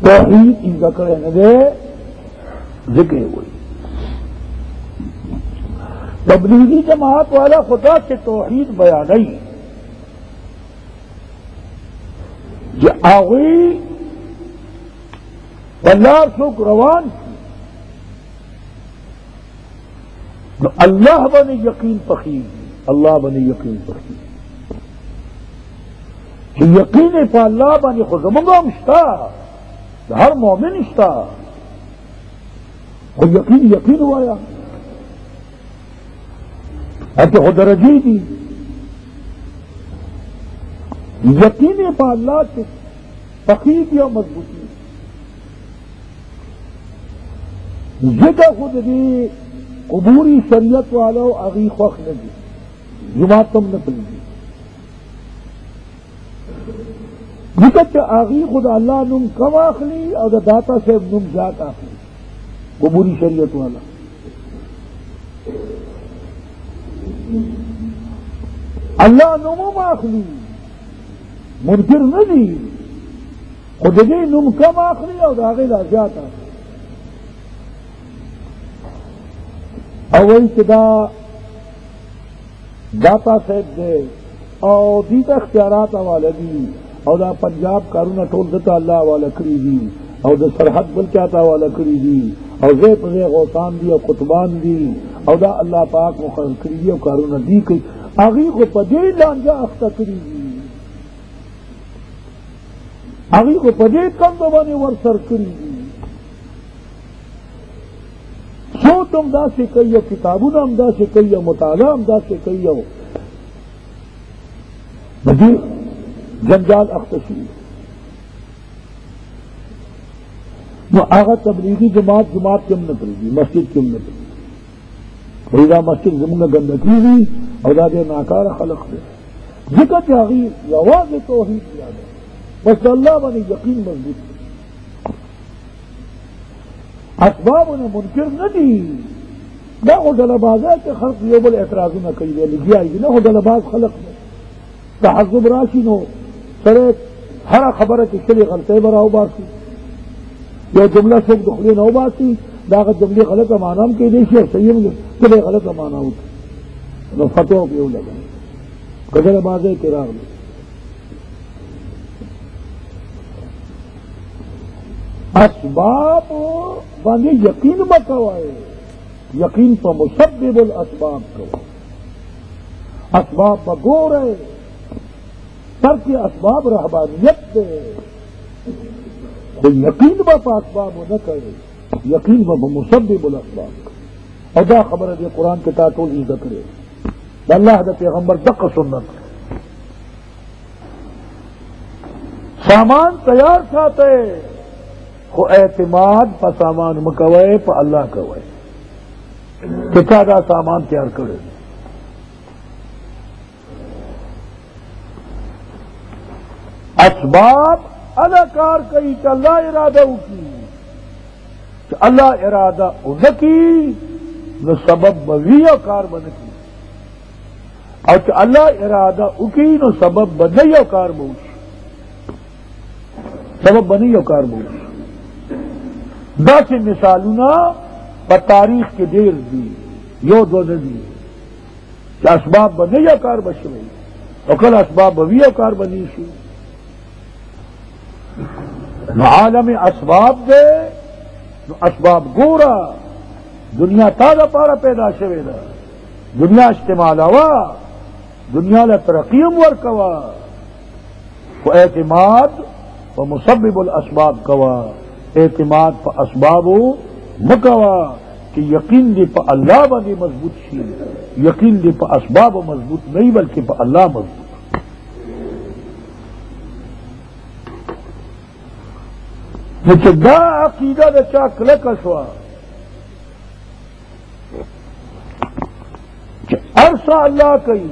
توحید ان کا کرے نہ دے ذکر ہوئی. تبلیغی جماعت والا خدا سے توحید بیان نہیں کہ آگئی اللہ سکھ روان تو اللہ بنے یقین فقیر اللہ بنے یقین فقیر کہ یقین پا اللہ بنے خزمگا مشتا ہر مومن اشتا وہ یقین ہوا یا ایسے خود رجی دی یقین پا اللہ سے فقیر یا مضبوطی جگہ خود دی قبوری شریعت والو اغی خوخ نگی جماعت تم نہ پڑی جگہ آغی خود اللہ نم کم آخلی اور داتا سے نم جات آخلی قبوری شریعت والا اللہ نمم آخلی منکر نہ دی خود دی نم کم آخلی اور آغی لا جات آخلی اوئی کدا داتا صاحب دے اور دیتا اختیارات والا دی اور دا پنجاب کارونا ٹول دتا اللہ والا کری دی اور دا سرحد بل چاہتا والا کری دی اور زی پزے غوثان دی اور قطبان دی اور دا اللہ پاک مقرر کری دی اور کارونا دی کئی آغی کو پدے لانجا اختہ کری دی آغی کو پدے کم دبانے ورسر کری دی سو تم دا سے کئیو کتابوں ہم دا سے کئیو مطالعہ ہم دا سے کئیو بجی جنجال اختشی وہ آغا تبلیغی جماعت کم نہ کرے گی مسجد کم نہ کرے گی خریدا مسجد زمانہ گندگی دی اور دا دے ناکار خلق دے ذکر چاہیے یواز توحید دیا دے بس اللہ بنے یقین مضبوط اسباب انہیں منکر نہ دی نہ وہ ڈلباز ہے کہ خلق یہ بول اعتراض نہ کہی دے لگی آئی گی نہ وہ ڈلباز خلق میں تحزب راشی نو سرے ہر خبر ہے کہ چلی غلطے برا ہو باسی یا جملہ سوک دخلی نہ ہو باسی داغت جملے غلط امانام کے دیشی اور صحیح مجھے چلے غلط امانا ہوتا نو فتوہ پیو لگا قدر بازے کے راغ لے اسباب باندھی یقین بکوائے یقین پر مسبب الاسباب کو اسباب بگور ہے سر کے اسباب رہبانیت دے کوئی یقین با اسباب نہ کرے یقین با مسبب الاسباب اور دا خبر ہے قرآن کے تعطول ہی ذکرے اللہ دا پیغمبر دق سنت سامان تیار کھاتے کو اعتماد پا سامان مکوئے پا اللہ کوئے کتا دا سامان تیار کرے اسباب اداکار کئی کہ اللہ ارادہ کی کہ اللہ ارادہ انکی نو سبب بوی و کار بنکی اور کہ اللہ ارادہ اکی نو سبب بنی و کار بوش سبب بنی و کار بوش دا سے مثالنا پر تاریخ کے دیر دی یو دو دی کہ اسباب بنی و کار بشوئی اور کل اسباب بوی و کار بنی شی نو عالم اسباب دے نو اسباب گورا دنیا تازہ پارا پیدا شوے دا دنیا استعمال ہوا دنیا لا ترقیم ورکوا کو اعتماد و مسبب الاسباب کوا اعتماد پا اسبابو مکوا کہ یقین دی پا اللہ بندی مضبوط شی یقین دی پا اسباب مضبوط نہیں بلکہ پا اللہ مضبوط لیکن دا عقیدہ دا چا کلک شوا کہ عرصہ اللہ کئی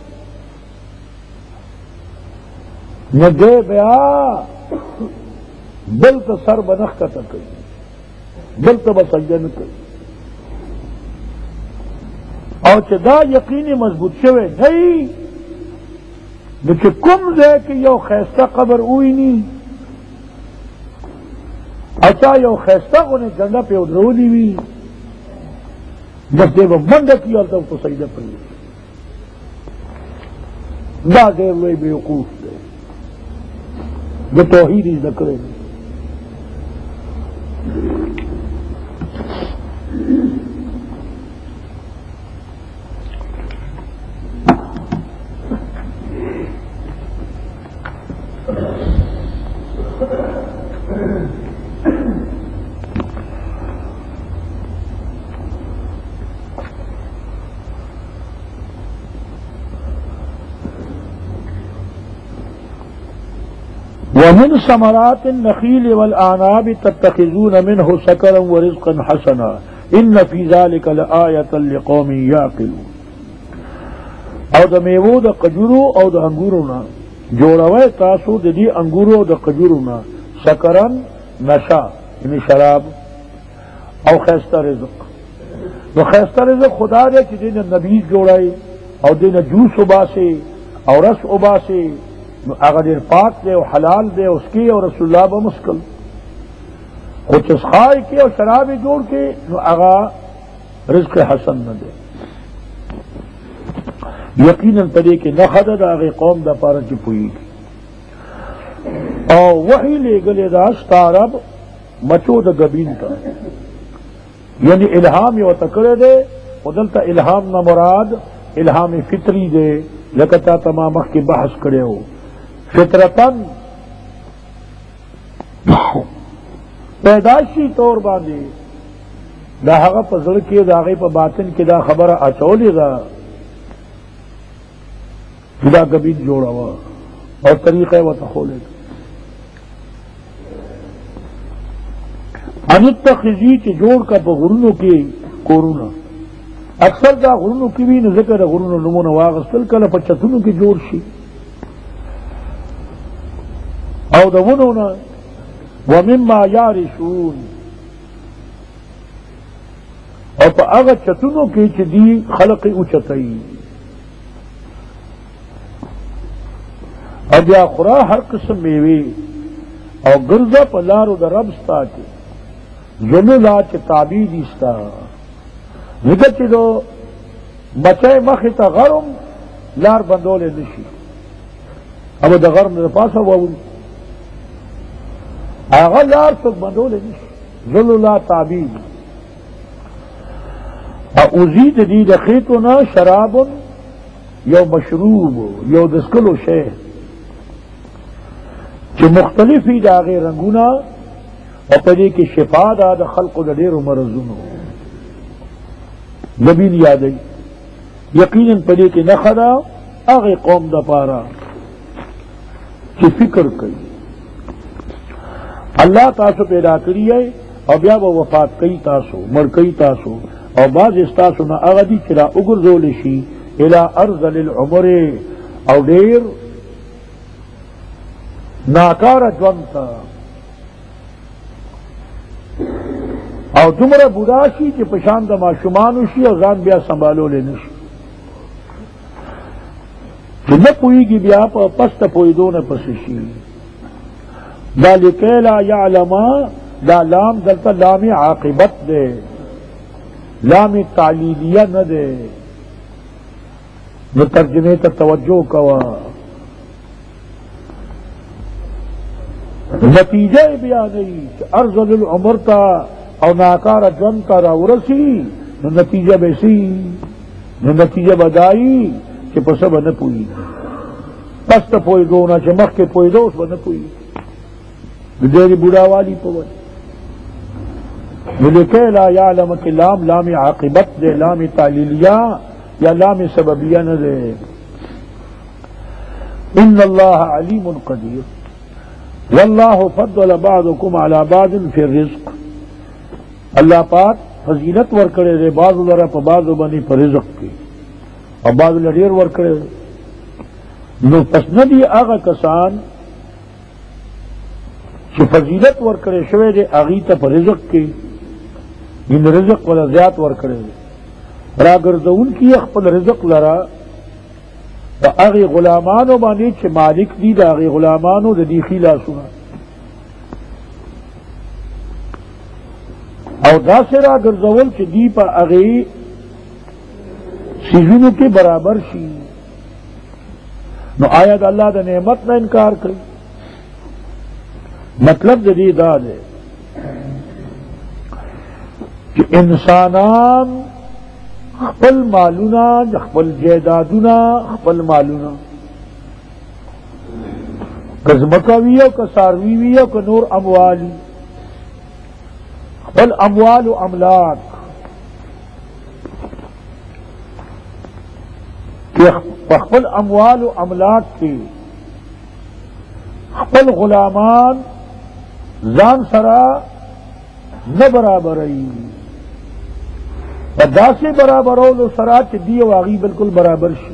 نہ دے بیا دل تو سر بنخ کا تک دل تو بسجن کئی اور چدا یقینی مضبوط شوے نہیں لیکن کم دے کہ یو خیستہ قبر ہوئی نہیں اچھا یو خیستہ کو نے جنڈا پہ ادرولی ہوئی بس دے وہ منڈ کی اور تب تو سجدہ پڑی دا دیر لوئی بیوقوف دے جو توحید ہی نہ کرے ومن ثمرات النخيل والأعناب تتخذون منه سكرا ورزقا حسنا ان في ذلك لآية لقوم يعقلون او د میوو د قجورو او د انګورو نه جوړوي تاسو د دې انګورو او د قجورو نه سکرن نشا یعنی شراب او خیسته رزق نو خیسته رزق خدا دې چې دین نبی جوړای او دین جوس وباسي او رس وباسي اگر دیر پاک دے او حلال دے اس کی اور رسول اللہ بمسکل خود چسخائی کی اور شرابی جوڑ کے نو اگا رزق حسن نہ دے یقیناً پڑے کہ نخد دا اگے قوم دا پارا کی پوئی اور وہی لے گلے دا ستارب مچو دا گبین تا یعنی الہام یو تکڑے دے ودلتا الہام نہ مراد الہام فطری دے لکتا تمام کی بحث کرے ہو فطرتن پیدائشی طور باندې دا هغه په زړه کې دا هغه په باطن کې دا خبره اچولې ده دا کبیر جوړا وا او طریقه وته خولې ان تخزی چې جوړ کا په غرونو کې کورونه اکثر دا غرونو کې وی نه ذکر غرونو نمونه واغستل کله په چتونو کې جوړ شي او دونونا ومما یارشون او پا اغا چتونو کی چی دی خلق اوچتائی او بیا خورا ہر قسم میوی او گرزا پا لارو دا ربستا چی زنو لا چی تعبید استا ذکر چی دو بچے مخی تا غرم لار بندول نشی اب دا غرم دا پاسا واول آغا لار تک بندول نشی ذل لا تعبید ازید دی دخیتونا شراب یو مشروب یو دسکلو شے چی مختلفی دا آغی رنگونا او پدی کی شفا دا دا خلق دا دیر مرزونو نبین یادی یقیناً پدی کی نخدا آغی قوم دا پارا چی فکر کئی اللہ تاسو پیدا کری ہے او بیا با وفات کئی تاسو مر کئی تاسو او بعض استاسو نا اغدی چرا اگرزول شی الى ارذل العمر او دیر ناکار جونتا او دمر بودا شی چی پشاند ما شمانو شی او زان بیا سنبالو لینشی چی نپوئی گی بیا پا پست پویدون پسشی دا لکی لا یعلما دا لام دلتا لام عاقبت دے لام تعلیلیہ نہ دے نو ترجمے تا توجہ کوا نتیجہ بیان نہیں کہ ارذل العمر تا او ناکار جن تا راورسی نو نتیجہ بیسی نو نتیجہ بدائی کہ پسب نہ پوئی پست پوئی دونا چھ مخ کے پوئی دو اس با نہ پوئی دیری بوڑھا والی پوئی لکے لا یعلم کہ لام لام عاقبت دے لام تعلیلیہ یا لام سببیہ نہ دے ان اللہ علیم قدیر واللہ فضل بعضکم علی بعض فی الرزق اللہ پاک فضیلت ورکڑے دے بعض لرا پا بعض بنی پر رزق کی اور بعض لریر ورکڑے دے نو پس ندی آغا کسان چی فضیلت ورکڑے شوے دے آغیتا پر رزق کی ان رزق والا زیاد ورکڑے دے راگردون کی اخپل رزق لرا دا اغی غلامانو بانی چھ مالک دی دا اغی غلامانو دا دی خیلا سنا او دا سرا ګرځول چې دی په هغې سیزونو کې برابر شي، نو آیا د الله د نعمت نه انکار کوي؟ مطلب د دې دا دی چې انسانان خپل مالونه، خپل جیدادونه، خپل مالونه که ځمکه وي او که څاروي وي او که نور اموال وي، خپل اموال و املاک په خپل اموال و املاک کې خپل غلامان ځان سره نه برابروي، په داسې برابرولو سره چې دی او هغوی بالکل برابر شي،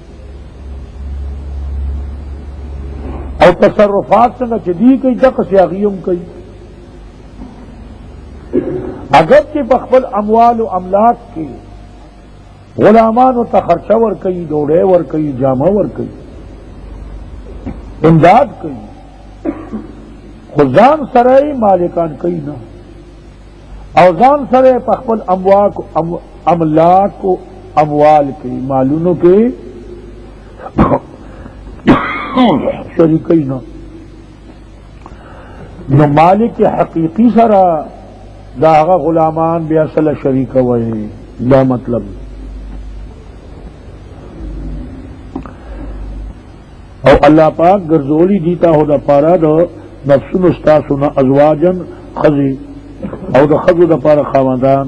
او تصرفات څنګه چې دی کوي دقسې هغوی هم کوي. اگر چې په خپل اموال و املاک کې غلامانو ته خرچه ورکوي، ډوډۍ ورکوي، جامه ورکوي، امداد کوي، خو ځان سره یې مالکان کوي نه، او ځان سره په خپل املاک و اموال کې مالونو کې شریکوي نه، نو مالک حقیقی سره دا هغه غلامان بیا سره شریکوي. دا مطلب او اللہ پاک گرزولی دیتا ہو دا پارا دا نفسن استاسونا ازواجن خزی او دا خزو دا پارا خواندان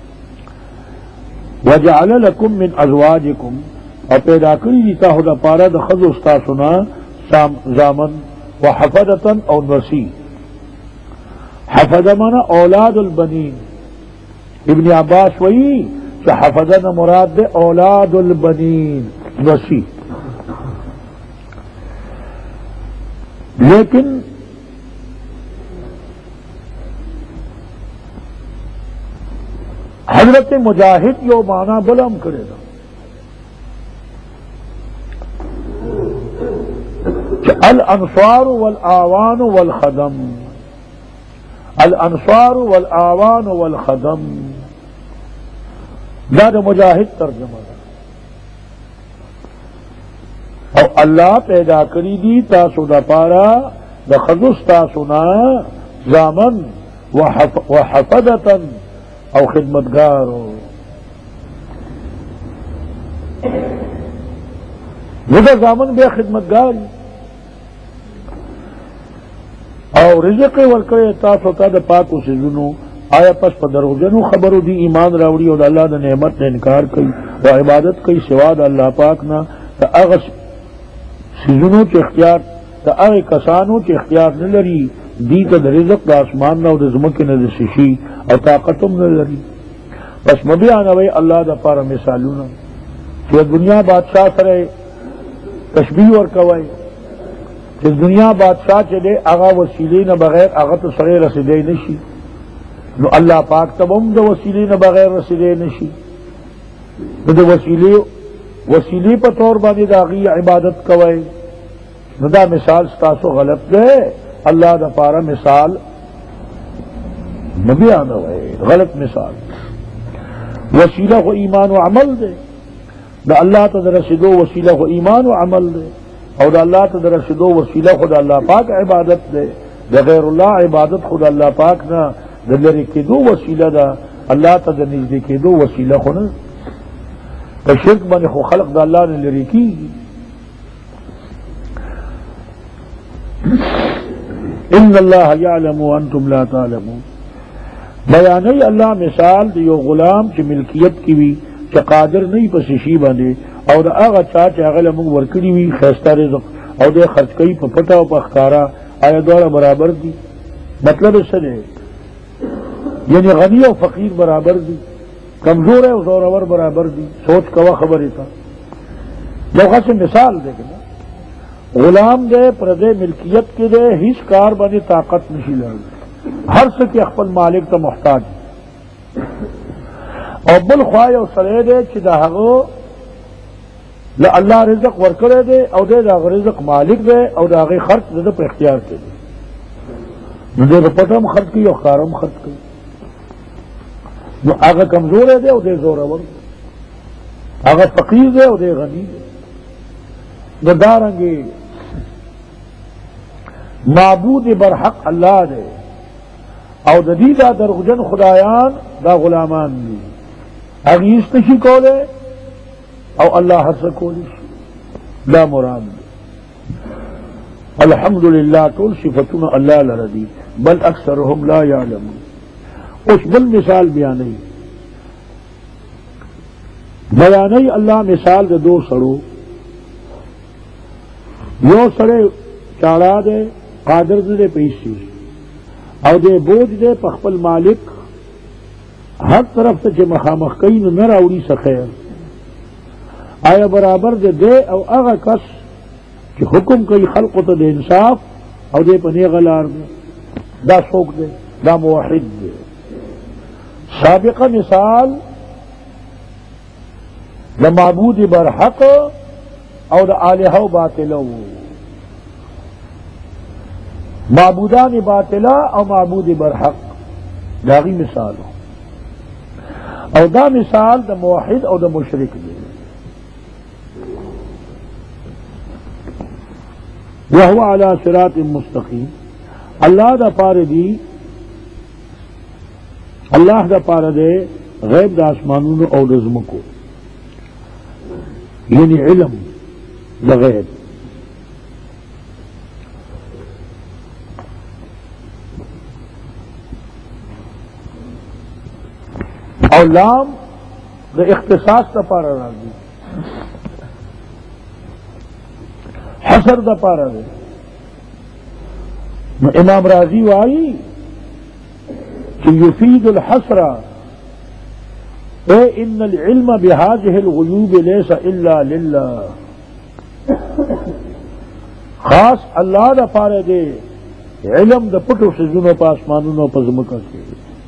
وجعل لکم من ازواجکم او پیدا کری دیتا ہو دا پارا دا خزو استاسونا زامن وحفدتا او نسی. حفد منا اولاد البنین، ابن عباس وئی کہ حفدنا مراد دے اولاد البنین نسی. لیکن حضرت مجاہد یو معنی بلم کرے گا کہ الانصار والاعوان والخدم، الانصار والاعوان والخدم دا مجاہد ترجمہ ہے. او اللہ پیدا کری دی تاسو دا پارا دا خزس تاسونا زامن وحفدتا او خدمتگارو. دا زامن بے خدمتگار او رزق ورکڑے تاسو تا دا پاکو سزنو. آیا پس پا دروغجنو خبرو دی ایمان راوڑی او دا اللہ دا نعمت نے انکار کئی و عبادت کئی سوا دا اللہ پاکنا تا اغس سیزنو چی اختیار تا اغی کسانو چی اختیار نلری دی تا دا رزق دا آسمان نا و دا زمکی نا دا سشی او طاقتم نلری. پس مبیانوی اللہ دا پارا مثالونا چی دنیا بادشاہ سرے تشبیح ورکوائی چی دنیا بادشاہ چلے اغا وسیلے نا بغیر اغا تو سرے رسدے نشی، نو اللہ پاک تب ہم دا وسیلے نا بغیر رسدے نشی، نو دا وسیلی پر طور باندې دا غی عبادت کوي. نو دا مثال ستاسو غلط دے، اللہ دا پارا مثال نبی آنا ہوئے غلط مثال. وسیلہ کو ایمان و عمل دے، دا اللہ تا دا رسدو وسیلہ کو ایمان و عمل دے، اور دا اللہ تا دا رسدو وسیلہ خود اللہ پاک عبادت دے. دا غیر اللہ عبادت خود اللہ پاک نا دا لرے کے دو وسیلہ دا اللہ تا دا نزدے کے دو وسیلہ خود نا شرک بنے خو خلق دا اللہ نے لری کی. ان اللہ یعلم وانتم لا تعلمون. بیانی اللہ مثال دیو غلام چی ملکیت کی وی چی قادر نہیں پس شی بندے او دا آغا چاہ چی اغل منگ ورکڑی وی خیستہ رزق او دے خرچ کئی پا پتا و پا اخکارا، آیا دوارا برابر دی؟ مطلب اس سے دے یعنی غنی و فقیر برابر دی، کمزور ہے زورور برابر دی. سوچ کوا خبر تھا لوگا سے مثال دیکھنا غلام دے پردے ملکیت کے دے ہیچ کار بنے طاقت نہیں لڑ ہر سکے اخبل مالک تا محتاج اور بل خواہ او سرے دے چی دا حقو اللہ رزق ورکرے دے او دے دا رزق مالک دے او دا غی خرچ دے پر اختیار کے دے دے پتم خرچ کی او خارم خرچ کی. نو هغه کمزور دی او دی زورور، هغه فقیر دی او دی غنی دی. نو دارنګې معبود برحق الله دی او د دې دا دروغجن خدایان دا غلامان دي، هغه هیڅ نشي کولی او الله هر څه کولی شي. دا مراد دی. الحمدللہ ټول صفتونه الله لره دي، بل اکثرهم لا یعلمون. اوس بل مثال بیانوي الله مثال د دو سړو، یو سړی چاړه دی قادر دی پیسې او دی بوج دی په خپل مالک هر طرف ته چې مخامخ کوي نو نه راوړي څه خیر. آیا برابر دی او هغه کس چې حکم کوي خلقو ته د انصاف او دی په نیغه لار دی؟ دا څوک دی؟ دا موحد دی. سابقه مثال د معبود برحق او د الہو باطلو، معبودان باطلا او معبود برحق داغی مثال او دا مثال د موحد او د مشرک دی. وهو على صراط مستقیم. اللہ دا پار دی، اللہ دا پار دے غیب دا آسمانون او دزمکو، یعنی علم دا غیب. او لام دا اختصاص دا پارا راضی، حسر دا پارا دے. امام راضی وائی کہ یفید الحسر اے ان العلم بهذه الغیوب لیس الا للہ. خاص اللہ دا پارا دے علم دا پٹو سجنوں پا آسمانونوں پا زمکہ کے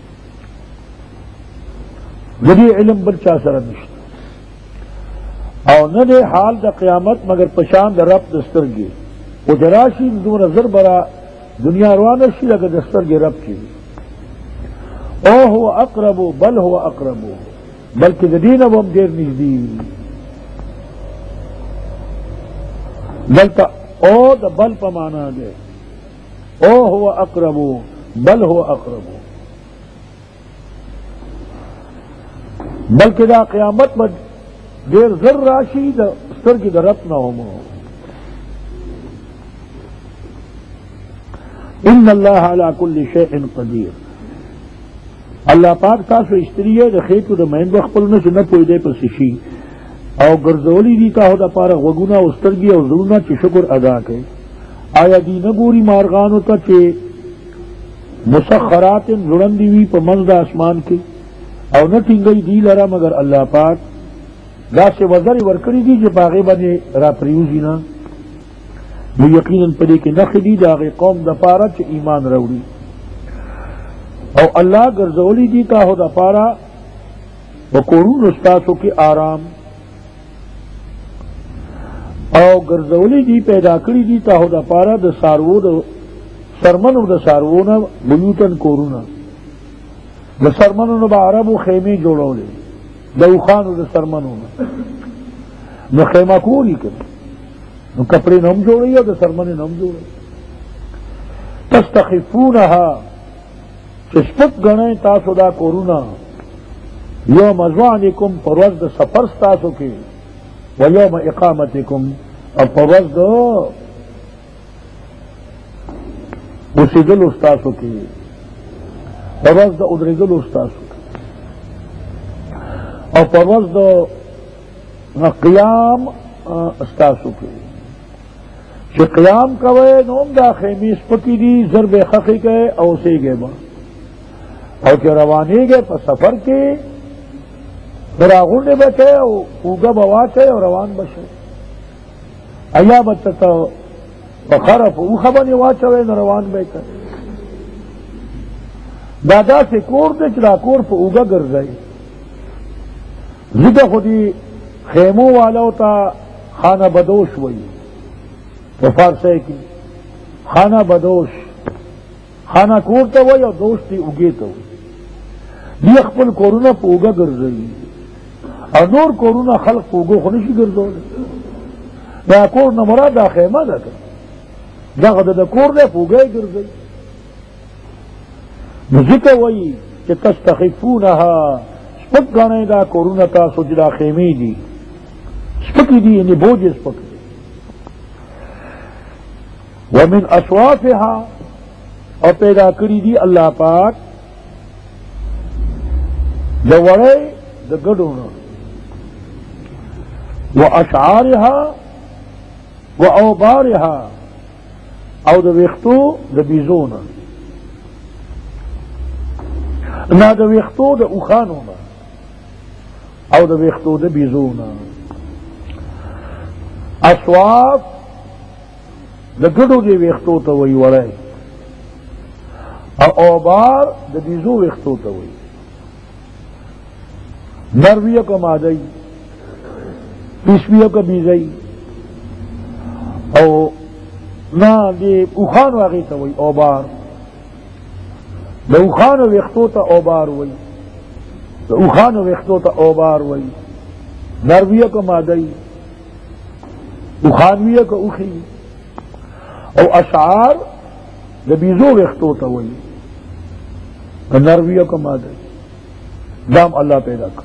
جدی علم بل چا سره نشته او نه دی حال د قیامت مگر پشان د رب دسترګي او دراشي دون نظر برا دنیا روانه شي لکه دسترګي رب شي. او هو اقرب بل هو اقرب، بلکې د دینه هم ډیر نږدې دلته او د بل په معنا دی. او هو اقرب بل هو اقرب، بلکہ دا قیامت میں دیر ذر راشی دا سترگی دا رب نہ ہومو. ان اللہ علی کل شیء قدیر. اللہ پاک تاسو استری ہے دا خیتو دا مین بخپلنا چی نہ پوئی دے پس شی او گرزولی دیتا ہو دا پارا وگونا او سترگی او ضرونا چی شکر ادا کے. آیا دی نگوری مارغانو تا چی مسخرات زڑندی وی پا مزد آسمان کے او نہ ٹنگئی دی لرا مگر اللہ پاک دا سے وزر ورکڑی دی جو باغے بنے را پریوزی نا نو یقیناً پدے کے نخ دی داغے قوم دا پارا چھ ایمان روڑی. او اللہ گرزولی دیتا ہو دا پارا بکورون استاسو کی آرام او گرزولی دی پیدا کری دیتا ہو دا پارا دا سارو دا سرمن دا سارونا بیوتن کورونا د سرمنونو با عربو خیمه جوړولې د اوخانو د سرمنونو نو خیمه کولی کړي نو کپڑے نم جوړي او د سرمنې نم جوړي. تستخفونها چې سپک غنئ تاسو دا کورونا یوم ازوانکم پرورز د سفر تاسو کې و یوم اقامتکم او پرورز د اوسېدلو تاسو کې پرواز دا ادریدل استاسو اور پرواز دا قیام استاسو کی چھ قیام کوئے نوم دا خیمی سپکی دی ضرب خخی گئے او سی گئے با اور چھ روانی گئے پا سفر کی دراغونے بچے اوگا بواچے اور روان بچے ایا بچتا پخرف اوخا بنی واچوے نو روان بیچے دادا سے کور دے چلا کور پہ اوگا گر گئے ذکر خودی خیموں والا تا خانہ بدوش وئی وہ فارسے کی خانہ بدوش خانہ کور تا وئی اور دوش تی اگے تو دی خپل کورونه پوګه ګرځي او نور کورونه خلق پوګو خو نشي ګرځول. دا کور نه مراد دا خیمه ده، دغه د کور نه پوګه ګرځي. نو ذکر وایي چې تستخفونها، سپک ګڼئ دا کورونه تاسو چې دا خیمې دي سپکې دي، یعنې بوج یې سپک دی. ومن اصوافها، او پیدا کړي دي الله پاک د وړۍ د ګډو نه، واشعارها واوبارها، او د ویښتو د بیزو نه، نه د ویښتو د اوښانو نه او د ویښتو د بیزو نه. اصواف د ګډو د ویښتو ته وایي وړی، او اوبار د بیزو ویښتو ته وایي. نرویه که مادی، پیشویه که بیزی، او نه د اوښانو هغې ته وایي اوبار. د اوښانو ویښتو ته اوبار وایي، د اوښانو ویښتو ته اوبار وایي. نرویه که مادی، اوښانویه که اوښي. او اشعار د بیزو ویښتو ته وایي، نرویه که مادی. دام الله پیدا کړ.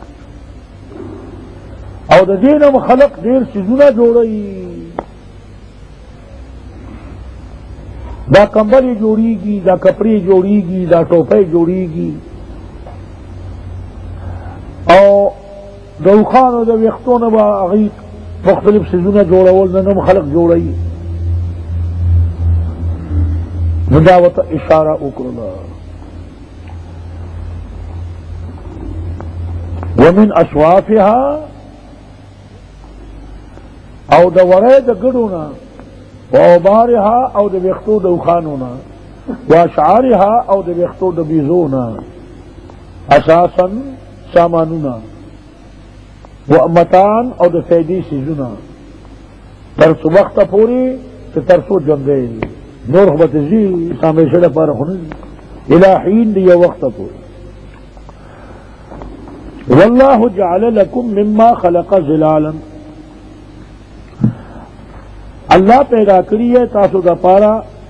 او د دې نه خلق ډېر څیزونه جوړوي. دا کمبلې جوړیږي، دا کپړې جوړیږي، دا ټوپۍ جوړیږي، او د اوښانو د ویښتو نه به هغوی مختلف څیزونه جوړول نن هم خلق جوړوي. نو دا ورته اشاره وکړله. ومن اصوافها، او د وړۍ د ګډو نه، واوبارها، او د ویښتو د اوښانو نه، واشعارها، او د ویښتو د بیزو نه، اساسا سامانونه، وامتان، او د فیدی څیزونه، تر څو وخته پورې چې تر څو ژوندی دي، نور خو به ته ځي همیشه لپاره خو نه ځي، الی حین د یو وخته پورې. والله جعل لكم مما خلق ظلالا، اللہ پیدا کری ہے تاسو دا پارا،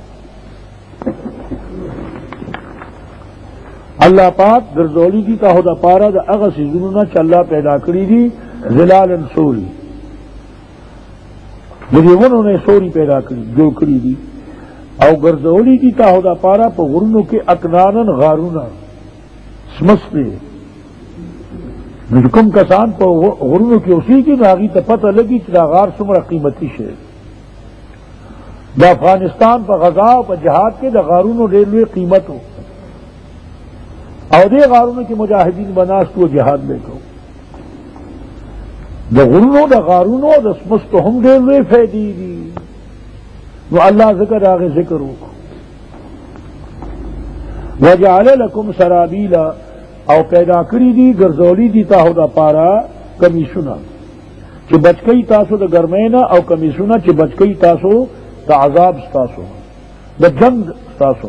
اللہ پاک گرزولی دی تاسو دا پارا دا اغا سیزنونا چا اللہ پیدا کری دی ظلالا سوری، مجھے نے سوری پیدا کری جو کری دی، او گرزولی دی تاسو دا پارا پا غرونو کے اکنانن غارونا سمستے. کم کسان پا غرونو کی اسی کی ناغی تا پتہ لگی چلا غار سمرا قیمتی شے. دا افغانستان پا غزا و پا جہاد کے دا غارونو ډېر لوی قیمت ہو، او دے غارونو کی مجاہدین بناستو جہاد لے کو. دا غرونو دا غارونو دا سمستو ہم ډېر لوی فیدی دی. نو اللہ ذکر آگے ذکر ہو. وجعل لکم سرابیلا، او پیدا کری دی گرزولی دی تاہو دا پارا کمیسونا چی بچکئی تاسو دا گرمینا، او کمیسونا چی بچکئی تاسو دا عذاب ستاسو دا جنگ ستاسو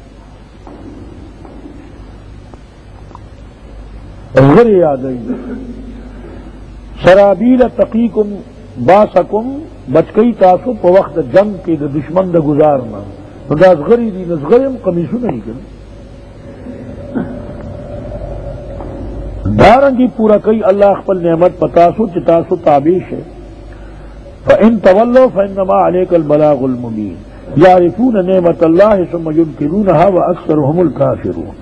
غر یاد آئی. سرابیل تقیکم باسکم، بچکئی تاسو پا وقت جنگ کی دا دشمن دا گزارنا. دا ازغری دی نزغریم کمیسونا ہی کرنا. دارنگی پورا کئی اللہ اخپل نعمت پتاسو چتاسو تابیش ہے. فَإِن تَوَلَّوْا فَإِنَّمَا عَلَيْكَ الْبَلَاغُ الْمُبِينُ يَعْرِفُونَ نِعْمَةَ اللَّهِ ثُمَّ يُنْكِرُونَهَا وَأَكْثَرُهُمُ الْكَافِرُونَ.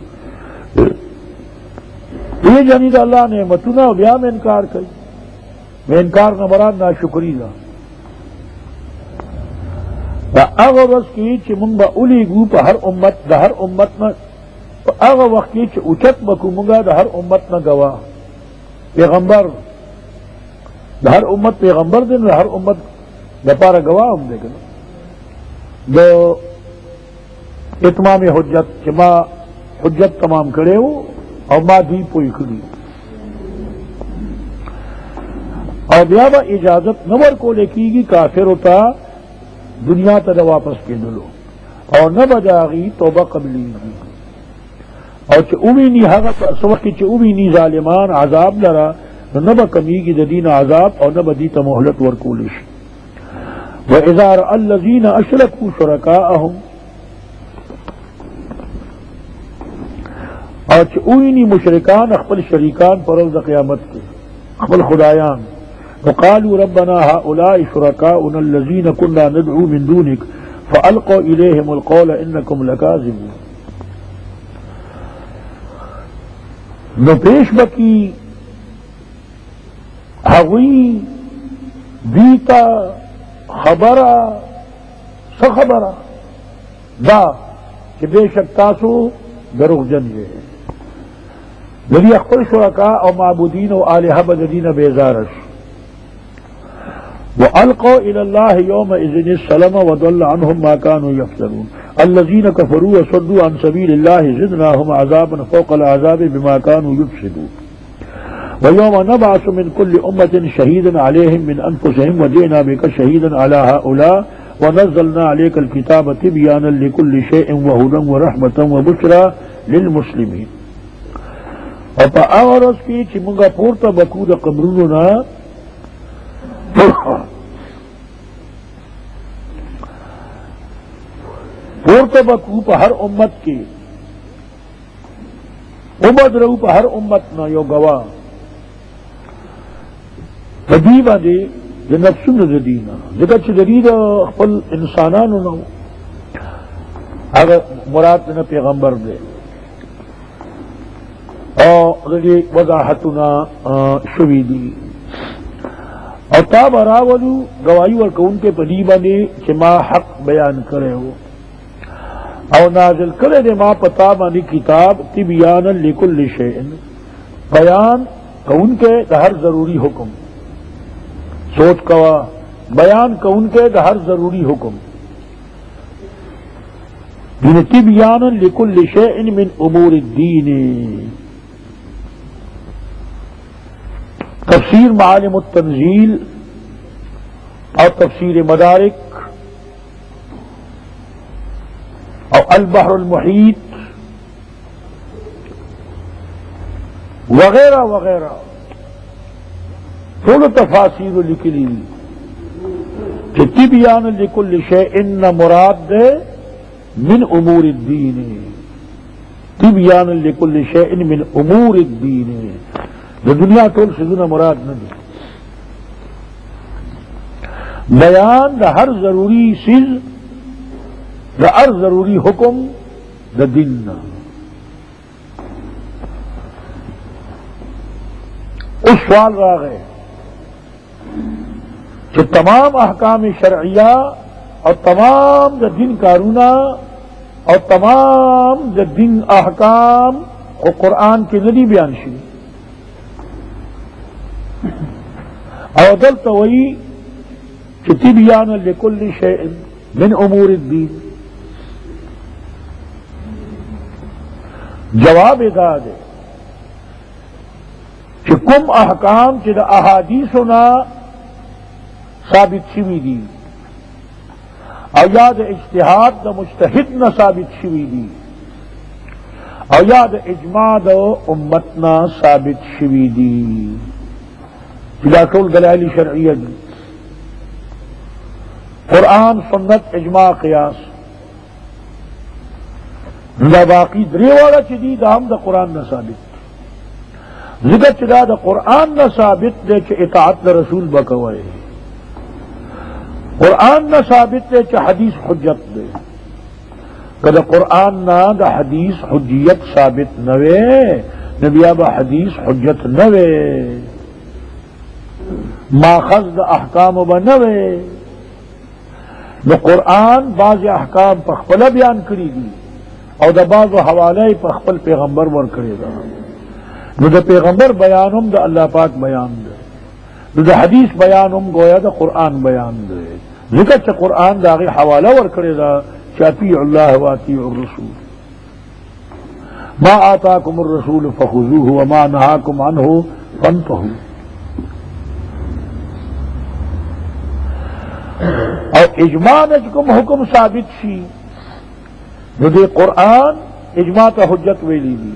یہ جانید اللہ نعمتنا و بیا میں انکار کری. میں انکار نہ مراد ناشکری دا. دا اغرز کی چی منگ با اولی گو پا ہر امت دا ہر امت نا، اغا وقت کی چی اچت بکو منگا دا ہر امت نا گواہ پیغمبر، دا ہر امت پیغمبر دن، دا ہر امت دا پارا گواہ ہم دے گا دا اتمام حجت چی ما حجت تمام کرے ہو اور ما دی پوئی کری. اور بیا با اجازت نور کو لکی گی کافر ہوتا دنیا تا واپس کے دلو، اور نہ بجاغی توبہ قبلی گی. او چې اوویني هغه څه وخت چې اوویني ظالمان عذاب لرا نو به کمیږي د دین عذاب او نه به دې ته مهلت ورکول شي. وَإِذَا رَأَى الَّذِينَ أَشْرَكُوا شُرَكَاءَهُمْ او چې اوویني مشرکان خپل شریکان پر ورځ د قیامت کې خپل خدایان وقالوا ربنا هؤلاء شركاؤنا الذين كنا ندعو من دونك فألقوا إليهم القول إنكم لكاذبون. نو پیش بکی هغوی دیتا خبره سخبره دا چې بے تاسو دروغجن یې ندی خپل شرکا او معبودین او الہ بدین بیزارش. وألقوا إلى الله يومئذ السلام وضل عنهم ما كانوا يفترون. الذين كفروا وصدوا عن سبيل الله زدناهم عذابا فوق العذاب بما كانوا يفسدون. ويوم نبعث من كل أمة شهيدا عليهم من أنفسهم وجئنا بك شهيدا على هؤلاء ونزلنا عليك الكتاب تبيانا لكل شيء وهدى ورحمة وبشرى للمسلمين. او پا آورس کی چی منگا پورتا بکو دا قبرونونا پورتا بکو پا ہر امت کی امت رو پا ہر امتنا یو گواہ فدیبا دے دا نفسون دا دینا ذکر چی دید اخفل انسانانو نو اگر مراد نا پیغمبر دے اور وضاحتنا شوی دی اور تاب راولو گواہی ورکون کے پدیبا نے کہ ما حق بیان کرے ہو اور نازل کرے دے ما پتا مانی کتاب تبیانا لکل شیئن بیان کون کے ہر ضروری حکم سوچ کوا بیان کون کے ہر ضروری حکم تبیانا لکل شیئن من امور الدین. تفسیر معالم التنزیل اور تفسیر مدارک اور البحر المحیط وغیرہ وغیرہ تھوڑا تفاسیر لکلی کہ تبیان لکل شیء مراد من امور الدین تبیان لکل شیء من امور الدین. دا دنیا طول سیدنا مراد نہیں بیان دا ہر ضروری چیز دا ہر ضروری حکم دا دین نا. اس سوال را گئے کہ تمام احکام شرعیہ اور تمام دا دین کارونا اور تمام دا دین احکام اور قرآن کے ندی بیان شی اور دلتا وہی کہ تبیان لکل شیء من امور الدین. جواب دا دے کہ کم احکام چی دا احادیثنا ثابت شوی دی او یا دا اجتہاد دا مجتہد نہ ثابت شوی دی او یا دا اجماع دا امتنا ثابت شوی دی بلا طول دلائل شرعیت قرآن سنت اجماع قیاس دا باقی دری والا چی دی دا ہم دا قرآن نہ ثابت ذکر چدا دا قرآن نہ ثابت دے چی اطاعت دا رسول بکوئے قرآن نہ ثابت دے چی حدیث حجت دے کہ دا قرآن نہ دا حدیث حجیت ثابت نوے نبیہ با حدیث حجت نوے ماخذ دا احکام بنوے. دا قرآن بعض احکام پخپلا بیان کری دی اور دا بعض حوالے پخپل پیغمبر ور کرے دا نو دا پیغمبر بیانم دا اللہ پاک بیان دے نو دا حدیث بیانم گویا دا قرآن بیان دے ذکر چا قرآن دا غی حوالہ ور کرے دا چاپیع اللہ و اطیع الرسول ما آتاکم الرسول فخذوه وما نہاکم عنہ فانتہوا. اور اجماع نجکم حکم ثابت شی نو دے قرآن اجماع ته حجت ویلی دي.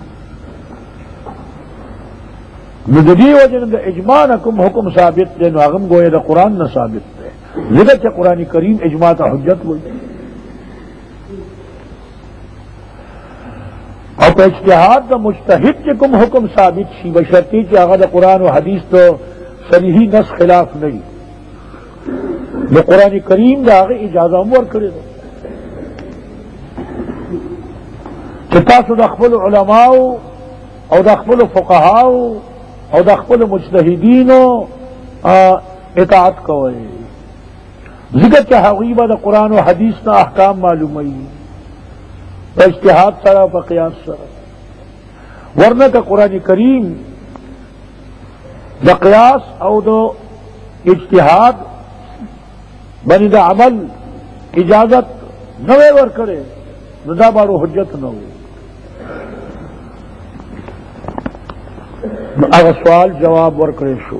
نو د دې وجه نه د اجماع نه کوم حکم ثابت دی نو هغه گویا د قرآن نه ثابت دی، ځکه چې قرآن کریم اجماع ته حجت وایي. او په اجتهاد د مجتهد چې کوم حکم ثابت شي بشرطې چې هغه د قرآن او حدیث ته صریحي نص خلاف نه وي، د قرآن کریم د هغه اجازه هم ورکړې ده چې تاسو د خپل علماو او د خپل فقهاو او د خپل مجتهدینو اطاعت کوئ، ځکه چې هغوی به د قرآن او حدیث نه احکام معلوموي په اجتهاد سره او په قیاس سره. ورنه که قرآن کریم د قیاس او د اجتهاد باندې د عمل اجازت نه وی ورکړې نو دا بارو حجت نه و. نو هغه سوال جواب ورکړی شو.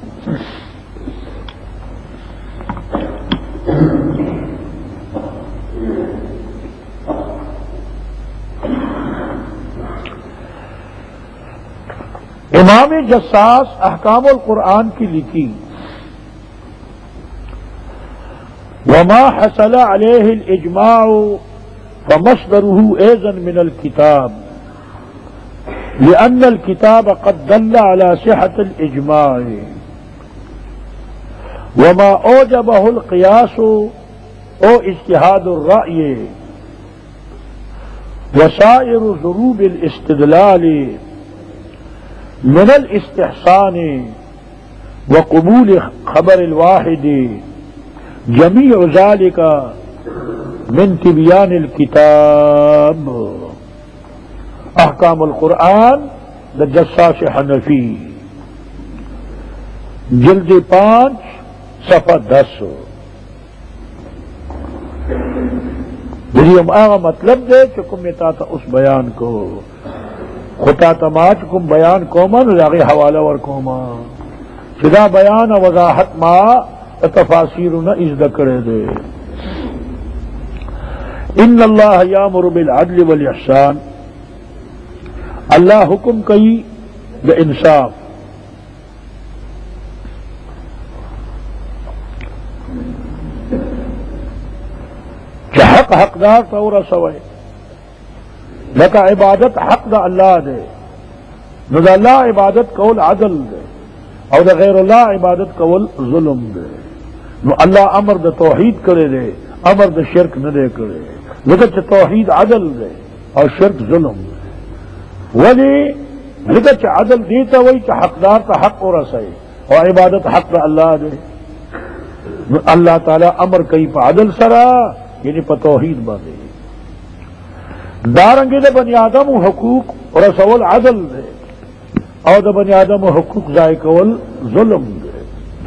امام جساس احکام القرآن کی لکھی وما حصل عليه الاجماع فمصدره ايضا من الكتاب لأن الكتاب قد دل على صحة الاجماع وما اوجبه القياس او اجتهاد الرأي وسائر ضروب الاستدلال من الاستحسان وقبول خبر الواحد جميع ذلك من تبيان الكتاب. احکام القرآن دا جساس حنفی جلد 5 صفحہ 10. دریم آغا مطلب دے چکم تا اس بیان کو خطا تماچ کم بیان کومن لاغی حوالہ ور کوما چدا بیان وضاحت ما تفاسیر نہ ازد کرے دے. ان اللہ یامر بالعدل والاحسان، اللہ حکم کئی دا انصاف کہ حق حقدار تورا سوئے لکا عبادت حق دا اللہ دے نو دا اللہ عبادت کول عدل دے او دا غیر اللہ عبادت کول ظلم دے. نو اللہ امر دا توحید کرے دے، امر دا شرک نہ دے کرے، لیکن چھ توحید عدل دے اور شرک ظلم دے. ولی لیکن چھ عدل دیتا وہی چھ حقدار تا حق اور رسائی اور عبادت حق دا اللہ دے. نو اللہ تعالی امر کئی پا عدل سرا یعنی پا توحید باندے دارنگی دا بنی آدم و حقوق رسول عدل دے اور دا بنی آدم و حقوق ضائع کول ظلم دے.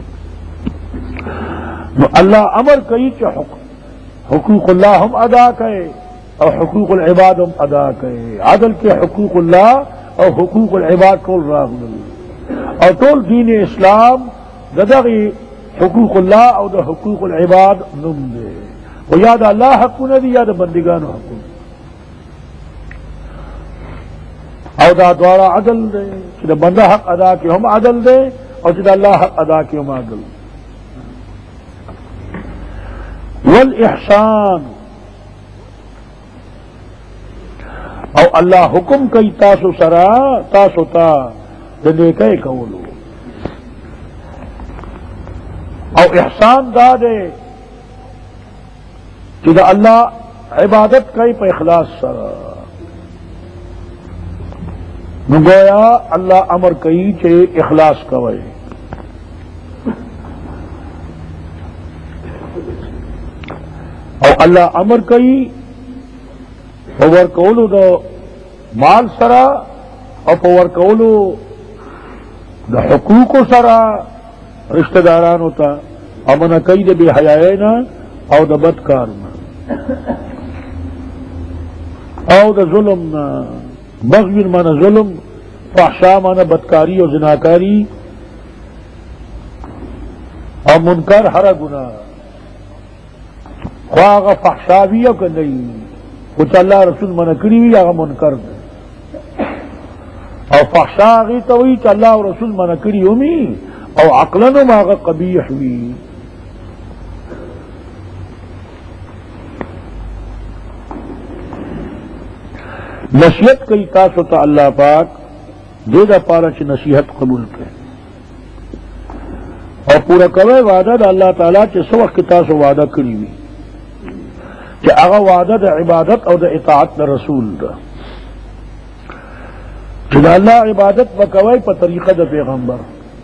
نو اللہ امر کئی کہ حقوق اللہ ہم ادا کرے اور حقوق العباد ہم ادا کرے. عدل کے حقوق اللہ اور حقوق العباد کول راغل اور طول دین اسلام ددغی حقوق اللہ اور دا حقوق العباد نم دے. وہ یاد اللہ حق نہ دی یاد بندگان حق او دا دوارا عدل دے کہ بندہ حق ادا کی ہم عدل دے اور جدا اللہ حق ادا کی ہم عدل. والاحسان او اللہ حکم کئی تاسو سرا تاسو تا دنے کئی کولو او احسان دا دے جدا اللہ عبادت کئی پہ اخلاص سرا. گویا اللہ امر کئی چھے اخلاص کوئے اور اللہ امر کئی پور کولو دا مال سرا اور پور کولو دا حقوق سرا رشتہ داران ہوتا امن کئی دے بے حیائینا او دا بدکارنا او دا ظلمنا. بغی مانا ظلم، فحشا مانا بدکاری اور زناکاری اور منکر ہر گناہ خواہ فحشا بھی ہو کہ نہیں کچھ اللہ رسول منع کړي وي هغه منکر دی او فحشا هغې ته وایي چې الله او رسول منع کړي ومي او عقلا هم هغه قبیح وي. نصیحت کوي تاسو ته الله پاک دې دپاره چې نصیحت قبول کړي او پورا کوي وعده د الله تعالی چې څه وخت تاسو وعده کړی وي چې هغه وعده د عبادت او د اطاعت د رسول ده چې د الله عبادت وکوي په طریقه د پیغمبر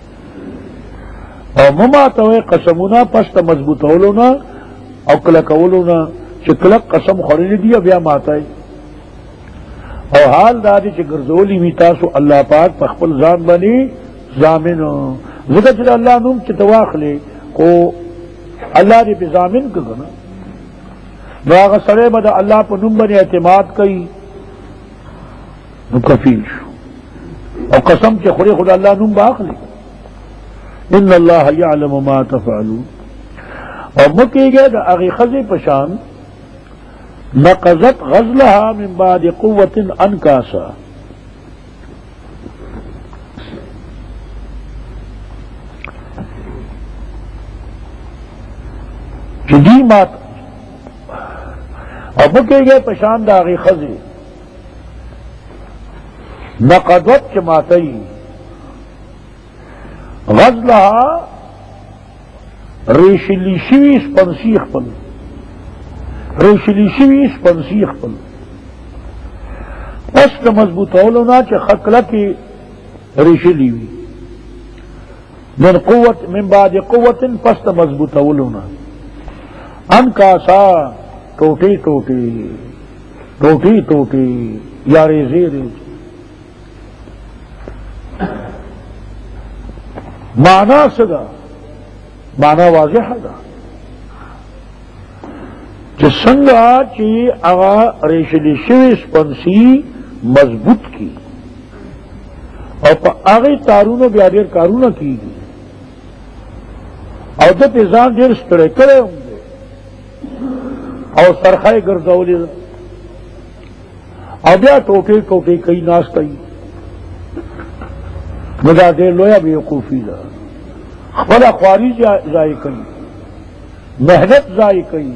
او مماتوي قسمونه پس ته مضبوطولو نه او کلکولو نه چې کلک قسم خوړلی دی بیا ماتای او حال دا دی چې ګرځولي وي تاسو الله پاک په خپل ځان باندې ضامن ځکه چې الله نوم چې تواخلې خو الله دې په ضامن کړه نو هغه سره به د الله په نوم باندې اعتماد کوي نو کفیل شو او قسم چې خوري خدای الله نوم باخلي ان الله يعلم ما تفعلون او مکیږي د هغه خزي پشان نقضت غزلها من بعد قوة انکاسا جدی مات او مکیږي پشان د هغه خزي نقضت چې ماتي غزلها ریشلی شوی سپنسی خپل ریشلی شوی سپنسی خپل پس د مضبوطولو نه چې خکله کې ریشلی وي من بعد قوت پس د مضبوطولو نه انکاسا ټوټي ټوټي ټوټي ټوټي یا ریزې ریز معنی څه ده معنی واضحه ده چې څنګه چې هغه ریشلی شوی سپنسی مضبوط کی او په هغه تارونو بیا ډېر کارونه کیږي او د په ځان ډېر ستړی کړی او سرخای ګرځولې او بیا ټوټې ټوټې کوي ناستای نو دا ډېر لویه بېوقوفي ده خپله خواري ضایع کوي محنت ضایع کوي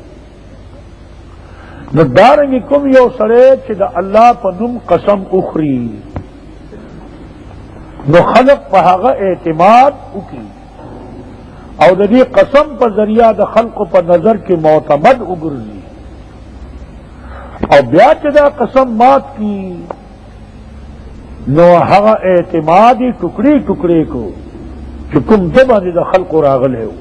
نو دارنګې کوم یو سړی چې د الله په نوم قسم اخري نو خلق په هغه اعتماد وکړي او د دې قسم په ذریعہ د خلقو په نظر کې معتمد وګرځي او بیا چې دا قسم مات کی نو هغه اعتماد ټوکړي ټوکړي کو چې کوم د باندې د خلقو راغلی و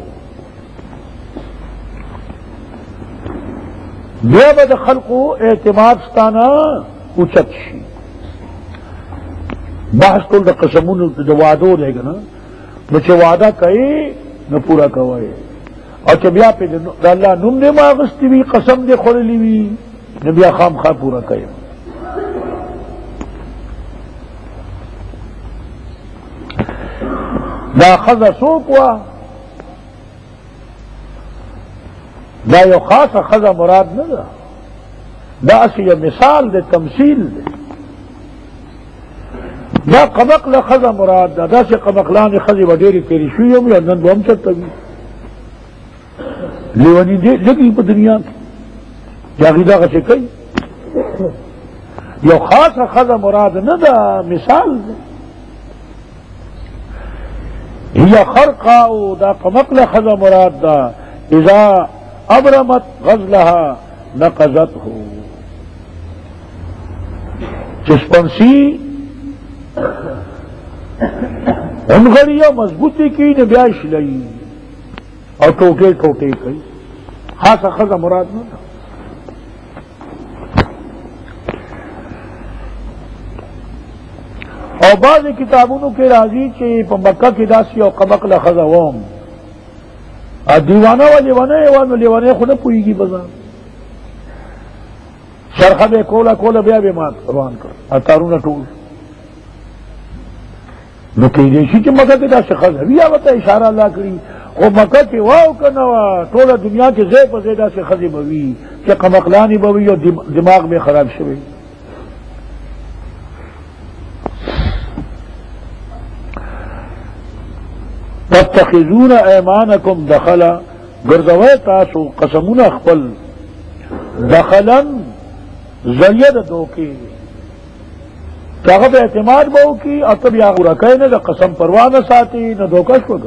بیا به د خلقو اعتماد ستانه اوچت شي بحث ټول د قسمونو د وعدو دی که نه نو چې وعده کوي نو پورا کوي او چې بیا پې د الله نوم دې ماغستی وي قسم دې خوړلی وي نو بیا خامخا پورا کوي دا خزه څوک وه دا یو خاصه خزه مراد نه ده دا اصل یو مثال دی تمثیل دی دا قمقله خزه مراد ده داسې قمقلانې ښځې به ډېرې تېرې شوي هم یا نن به هم چېرته وي لیوني لږي په دنیا کې چې هغې دغسې کوي یو خاصه خزه مراد نه ده مثال دی هي خرقاء دا قمقله خزه مراد ده اذا ابرمت غزلها نقضته چسپنسی انغریه مضبوطی کی نه بیا شلئی او ټوټه ټوټه کوي خاصه خزه مراد نه ده او بعض کتابونو کې راځي چې په مکه کې داسې یو قمقله خزه وم دیوانه و لیوانه یوانو لیوانه خو نه پوهېږي بځان شرخه به کوله کوله بیا به مات روان کړ اتارونه ټول نو کېدای شي چې مکه کې داسې خزه وي یا ورته اشاره الله کړي او مکه کې واو کنه ټول دنیا کې زې په زیاده سے خزي بوي چې قمقلانی بوي او دماغ به خراب شوی. تتخذون ایمانکم دخلا ګرځوي تاسو قسمونه خپل دخلن ذریعہ د دوکې هغه به اعتماد به وکړي او ته بیا ورکه نه د قسم پروا نه ساتي نه دوکه شو.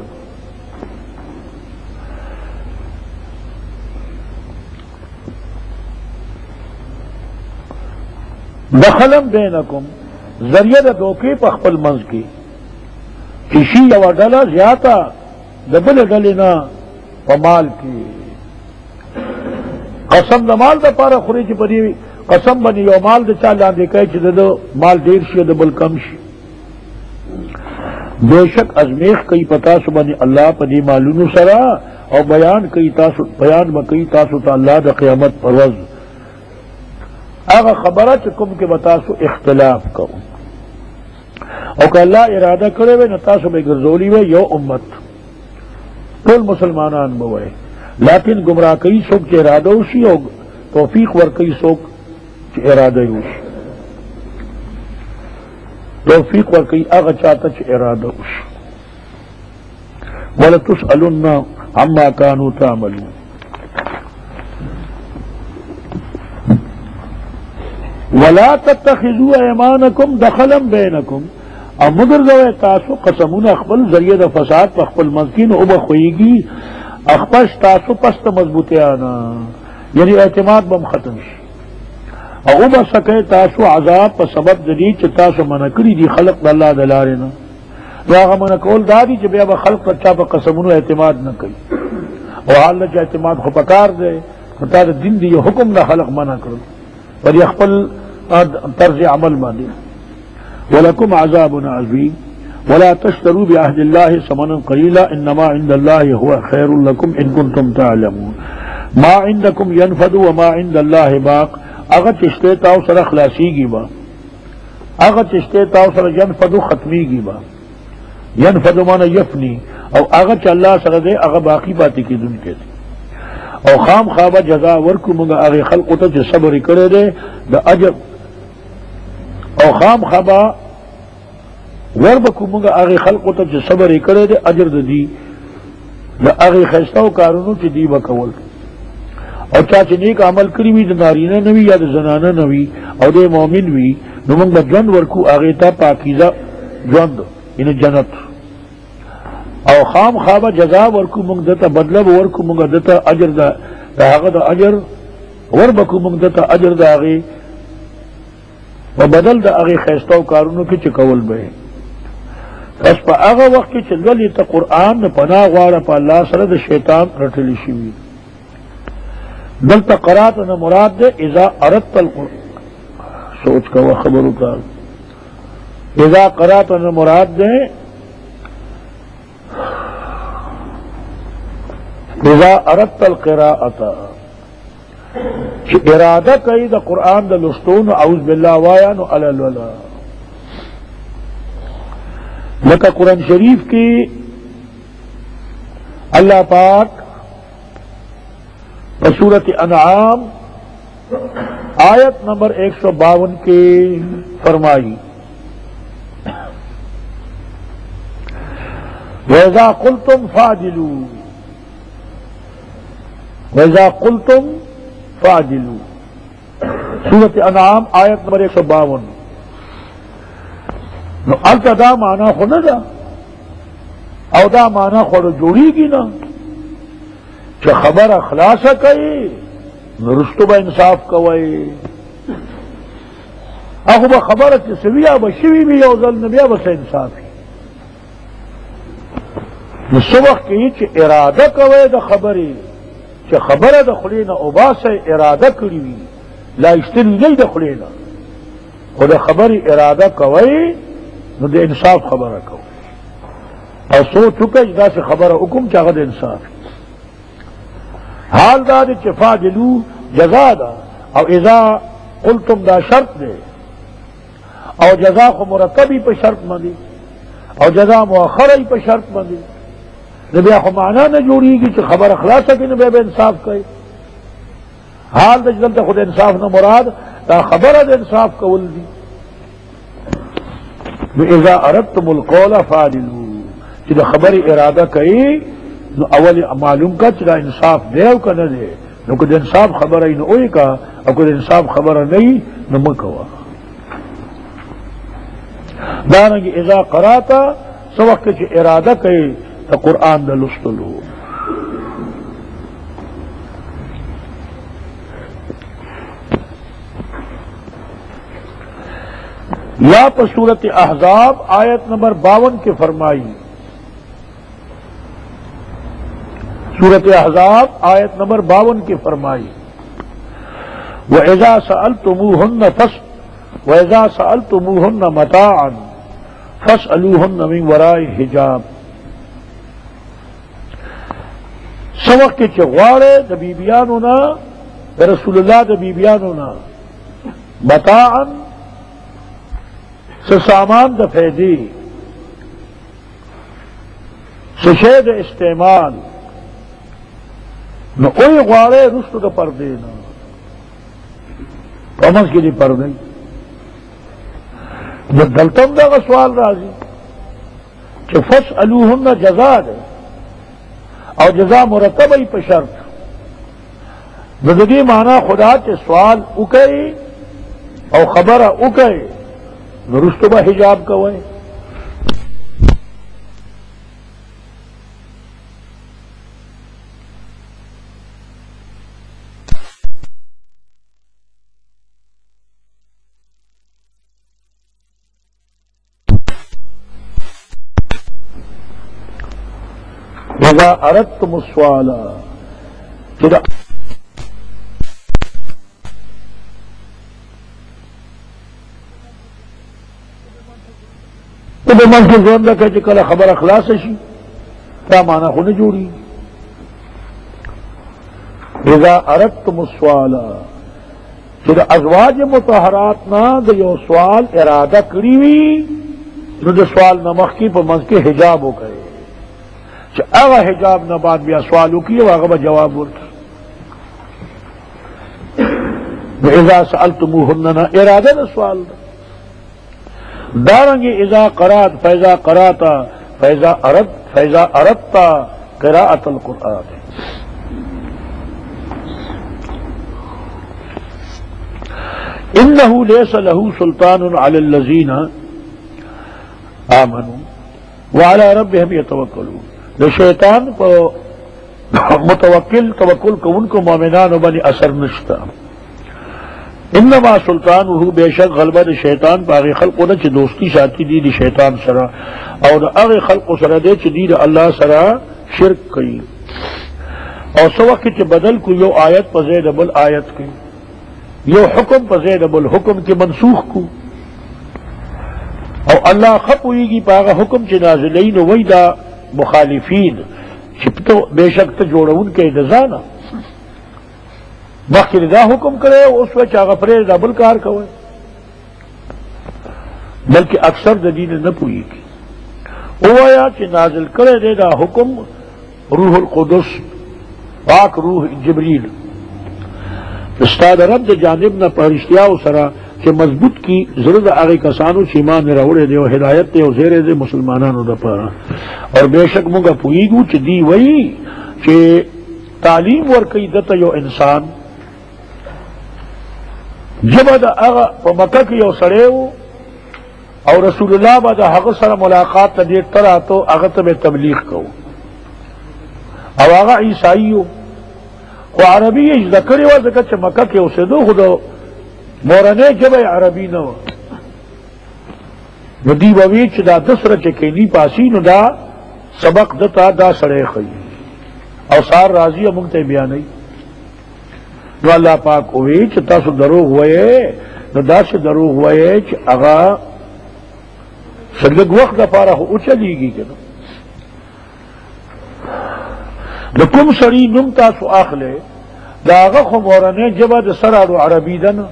دخلم بینکم ذریعہ د دوکې په خپل منځ کې چې شي یوه ډله زیاته د بلې ډلې نه په مال کې قسم د مال دپاره خوري چې په دې قسم باندې یو مال د چا لاندې کوي چې د مال ډېر شي د بل کم شي. بېشک ازمیخ کوي په تاسو باندې الله په دې مالونو سره او بیان به کوي تاسو ته الله د قیامت پر ورځ هغه خبره چې کوم کې به تاسو اختلاف کوو او که الله اراده کړې وي نو تاسو به ګرځولي وي یو امت ټول مسلمانان به وي، لیکن گمراہ کوي څوک چې اراده وشي او توفیق ورکوي څوک چې اراده یې وشي. توفیق ورکوي هغه چاته چې اراده وشي. ولتسألن عما كانوا تعملون. ولا تتخذوا ايمانكم دخلا بينكم او مگر زوی تاسو قسمونه خپل ذریعہ د فساد په خپل مسکین او بخویږي اخپش تاسو پست مضبوطیانا یعنی اعتماد بم ختم شي او بسکه تاسو عذاب په سبب د دې چې تاسو منع کړی دي خلق د الله د لارې نه. هغه منع کول دادي چې بیا به خلق په چا په قسمونو اعتماد نه کوي او حال چې اعتماد خو پکار دی خدای د دین دی حکم نه خلق منع کړو پر خپل طرز عمل باندې. ولكم عذاب عظيم ولا تشتروا بعهد الله ثمنا قليلا انما عند الله هو خير لكم ان كنتم تعلمون. ما عندكم ينفد وما عند الله باق. اگر چشتے تاو سر خلاصیږي با اگر چشتے تاو سر ينفد ختميږي با ينفد معنی يفني او اگر چې الله سره دې هغه باقی پاتې کیدونکي او خام خوابه جزا ورکو موږ هغه خلق ته چې صبر کړي دي د اجر او خام خوابه وربکو موږ هغه خلق ته چې صبر کړي دي اجر دي د هغه خستو کارونو چې دی وکول. او چا چې نیک عمل کړی وي د نارینه نه وي یا د زنانه نه وي او د مؤمن وي نو موږ به ژوند ورکو هغې ته پاکیزه ژوند یعنې جنت او خام خوابه جزا ورکو موږ دته بدله به ورکو موږ دته اجر د هغه د اجر وربکو موږ دته اجر د هغې و بدل د هغې ښایستو کارونو کې چې کول به بس په هغه وخت کې چې لولې ته قرآن نه پناه غواړه په الله سره د شیطان رټلی شوي. دلتا قرات نہ مراد دے اذا اردت القرآن سوچ کا وہ خبر اتار اذا قرات نہ مراد دے اذا اردت القراءة کہ ارادہ کئی دا قرآن دا لستون اعوذ باللہ وایا نو الالولا لکہ قرآن شریف کی اللہ پاک سورت انعام آیت نمبر 152 کے فرمائی وَإِذَا قُلْتُمْ فَاعْدِلُوا وَإِذَا قُلْتُمْ فَاعْدِلُوا سورت انعام آیت نمبر 152. نو التا دا معنی خو نه دا او دا معنی خو جوړیږي نه چې خبر خلاصه کوي نرستو به انصاف کوي هغه به خبره چې سویا به شوي وي یو ځل نه بیا به انصاف وي. نو څه وخت کې چې اراده کوي د خبرې چې خبره د خولې نه اوباسه اراده کړې وي لا ایستلي نه د خولې نه خو د خبرې اراده کوي نو د انصاف خبره کوي او سوچ وکړئ داسې خبره وکړم چې هغه د انصاف حال دا دی چې فاعدلو جزا دا او اذا قلتم دا شرط دے او جزا خو مرتبی په شرط باندې او جزا مؤخری په شرط باندې نو بیا خو معنا نه جوړیږي چې خبر خلاصه کړي نو بیا به انصاف کوي. حال د دلته خود انصاف نه مراد دا خبره د انصاف کول دي. نو اذا اردتم القول فاعدلوا، چې د خبرې اراده کوي نو اول معلوم کا چې دا انصاف دی او که نه دی. نو که د انصاف خبره نه وي کا او که د انصاف خبره نه وي نو مه کوه. دارنګه اذا قرات سو وخت چې اراده کوي د قرآن د لوستلو. یا پر صورت احزاب آیت نمبر 52 کے فرمائی، سورت احزاب آیت نمبر 52 کی فرمائی وَإِذَا سَأَلْتُمُوهُنَّ مَتَاعًا فَاسْأَلُوهُنَّ مِنْ وَرَاءِ حِجَابٍ. سوق کے چغواڑے د بیبیانو نا د رسول اللہ د بیبیانو نا متاعا سامان د فیدی سشید استعمال نو اوئی غواڑے رشت دا پردے نا پمس کے لیے پردے نو دلتم دا سوال راضی کہ فاسألوہن جزا دے اور جزا مرتب ہی پہ شرط زندگی مانا خدا کے سوال اکئی اور خبر اکئی نو رشتبہ حجاب کوئے. وَإِذَا أَرَدْتُمُ السُّؤَالَ تو بے من کی زون رکھے کہ کل خبر اخلاص شی کیا مانا خود جوڑی. اذا اردتم السؤال پھر ازواج مطہرات نہ د یو سوال ارادہ کری ہوئی نو د سوال نمخ کی پر منز کے حجاب ہو گئے کہ اغا حجاب نہ بعد بیا سوالو کی واغا با جواب ورکی. اذا سألتموهن ارادہ نہ سوال دا دارنگی اذا قرات فیضا قراتا فیضا اردتا قراءت القرآن. انه ليس له سلطان على الذين آمنوا وعلى ربهم يتوکلون. شیطان کو توکل کو ان کو مومنان بنی اثر نشتا. انما سلطان وہ بے شک غلبہ شیطان پاغی خلق نہ چ دوستی ساتھی دی شیطان سرا اور اغی خلق سرا دے چ دی اللہ سرا شرک کی اور سو وقت چ بدل کو یو آیت پزید بل آیت کی یو حکم پزید بل حکم کے منسوخ کو اور اللہ خپ ہوئی گی پاغا حکم چ نازلین ویدا مخالفین چھپتو بے شک تو جوڑ ان کے نظانہ باقی دا حکم کرے اس وقت چاغفرے ڈبل کار کوئے بلکہ اکثر دین نہ پوئی کی ہوا کہ نازل کرے دے دا حکم روح القدس پاک روح جبریل استاد رب جانب نہ پرشتیا سرا کہ مضبوط کی ضرورت آگے کسانو چیمان نے روڑے دے اور ہدایت دے اور زیرے دے مسلمانانو دا پارا. اور بے شک منگا پوئیگو چ دی وئی کہ تعلیم ورکی دتا یو انسان جب دا اغا پا مکہ کی یو سڑیو اور رسول اللہ با دا حق سر ملاقات تا دیر ترا تو اغا تب تبلیغ کو او اغا عیسائیو خو عربی اج ذکری و ذکر چا مکہ کی اسے دو خودو مورنے جب عربی نو ندی بویچ دا دسر چکینی پاسی نو دا سبق دتا دا سڑے خی او سار راضی منگتے بیانی نو اللہ پاک ہوئی چھ تاسو دروغ ہوئے نو دا سے دروغ ہوئے چھ اغا سلگ وقت دا پارا ہو اچھلی گی کہ نو کم سری نم تاسو آخلے دا اغا خو مورنے جب دا سرادو عربی دا نا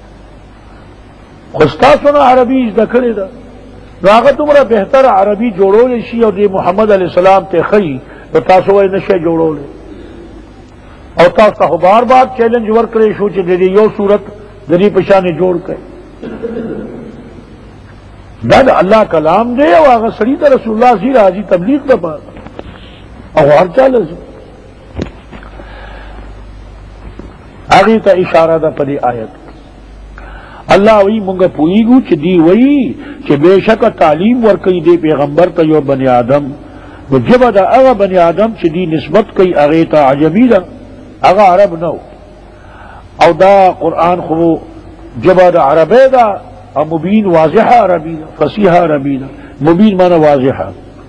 خستاسو نا عربی از دکھرے دا نو آغا تمہرا بہتر عربی جوڑو لیشی اور دی محمد علیہ السلام تے خی تو تاسو وای نشه جوړولې او تاسو ته بار بار چیلنج ورکړی شو چې د دې یو صورت د دې په شان جوړ کړئ. دا د الله کلام دی او هغه سړي ته رسول الله صلی راځي تبلیغ لپاره او هر چا لازم هغه ته اشاره ده په دې آیت. الله وی مونږه پوېږو چې دی وی چې بهشکه تعلیم ورکړي دی پیغمبر ته یو بنی آدم نو جبه دا هغه بنی آدم چې دی نسبت کوي هغه ته عجمی ده هغه عرب نو او دا قرآن خو جبه د عربی ده او مبین واضحه عربی ده فصیحه عربی ده مبین معنی واضحه.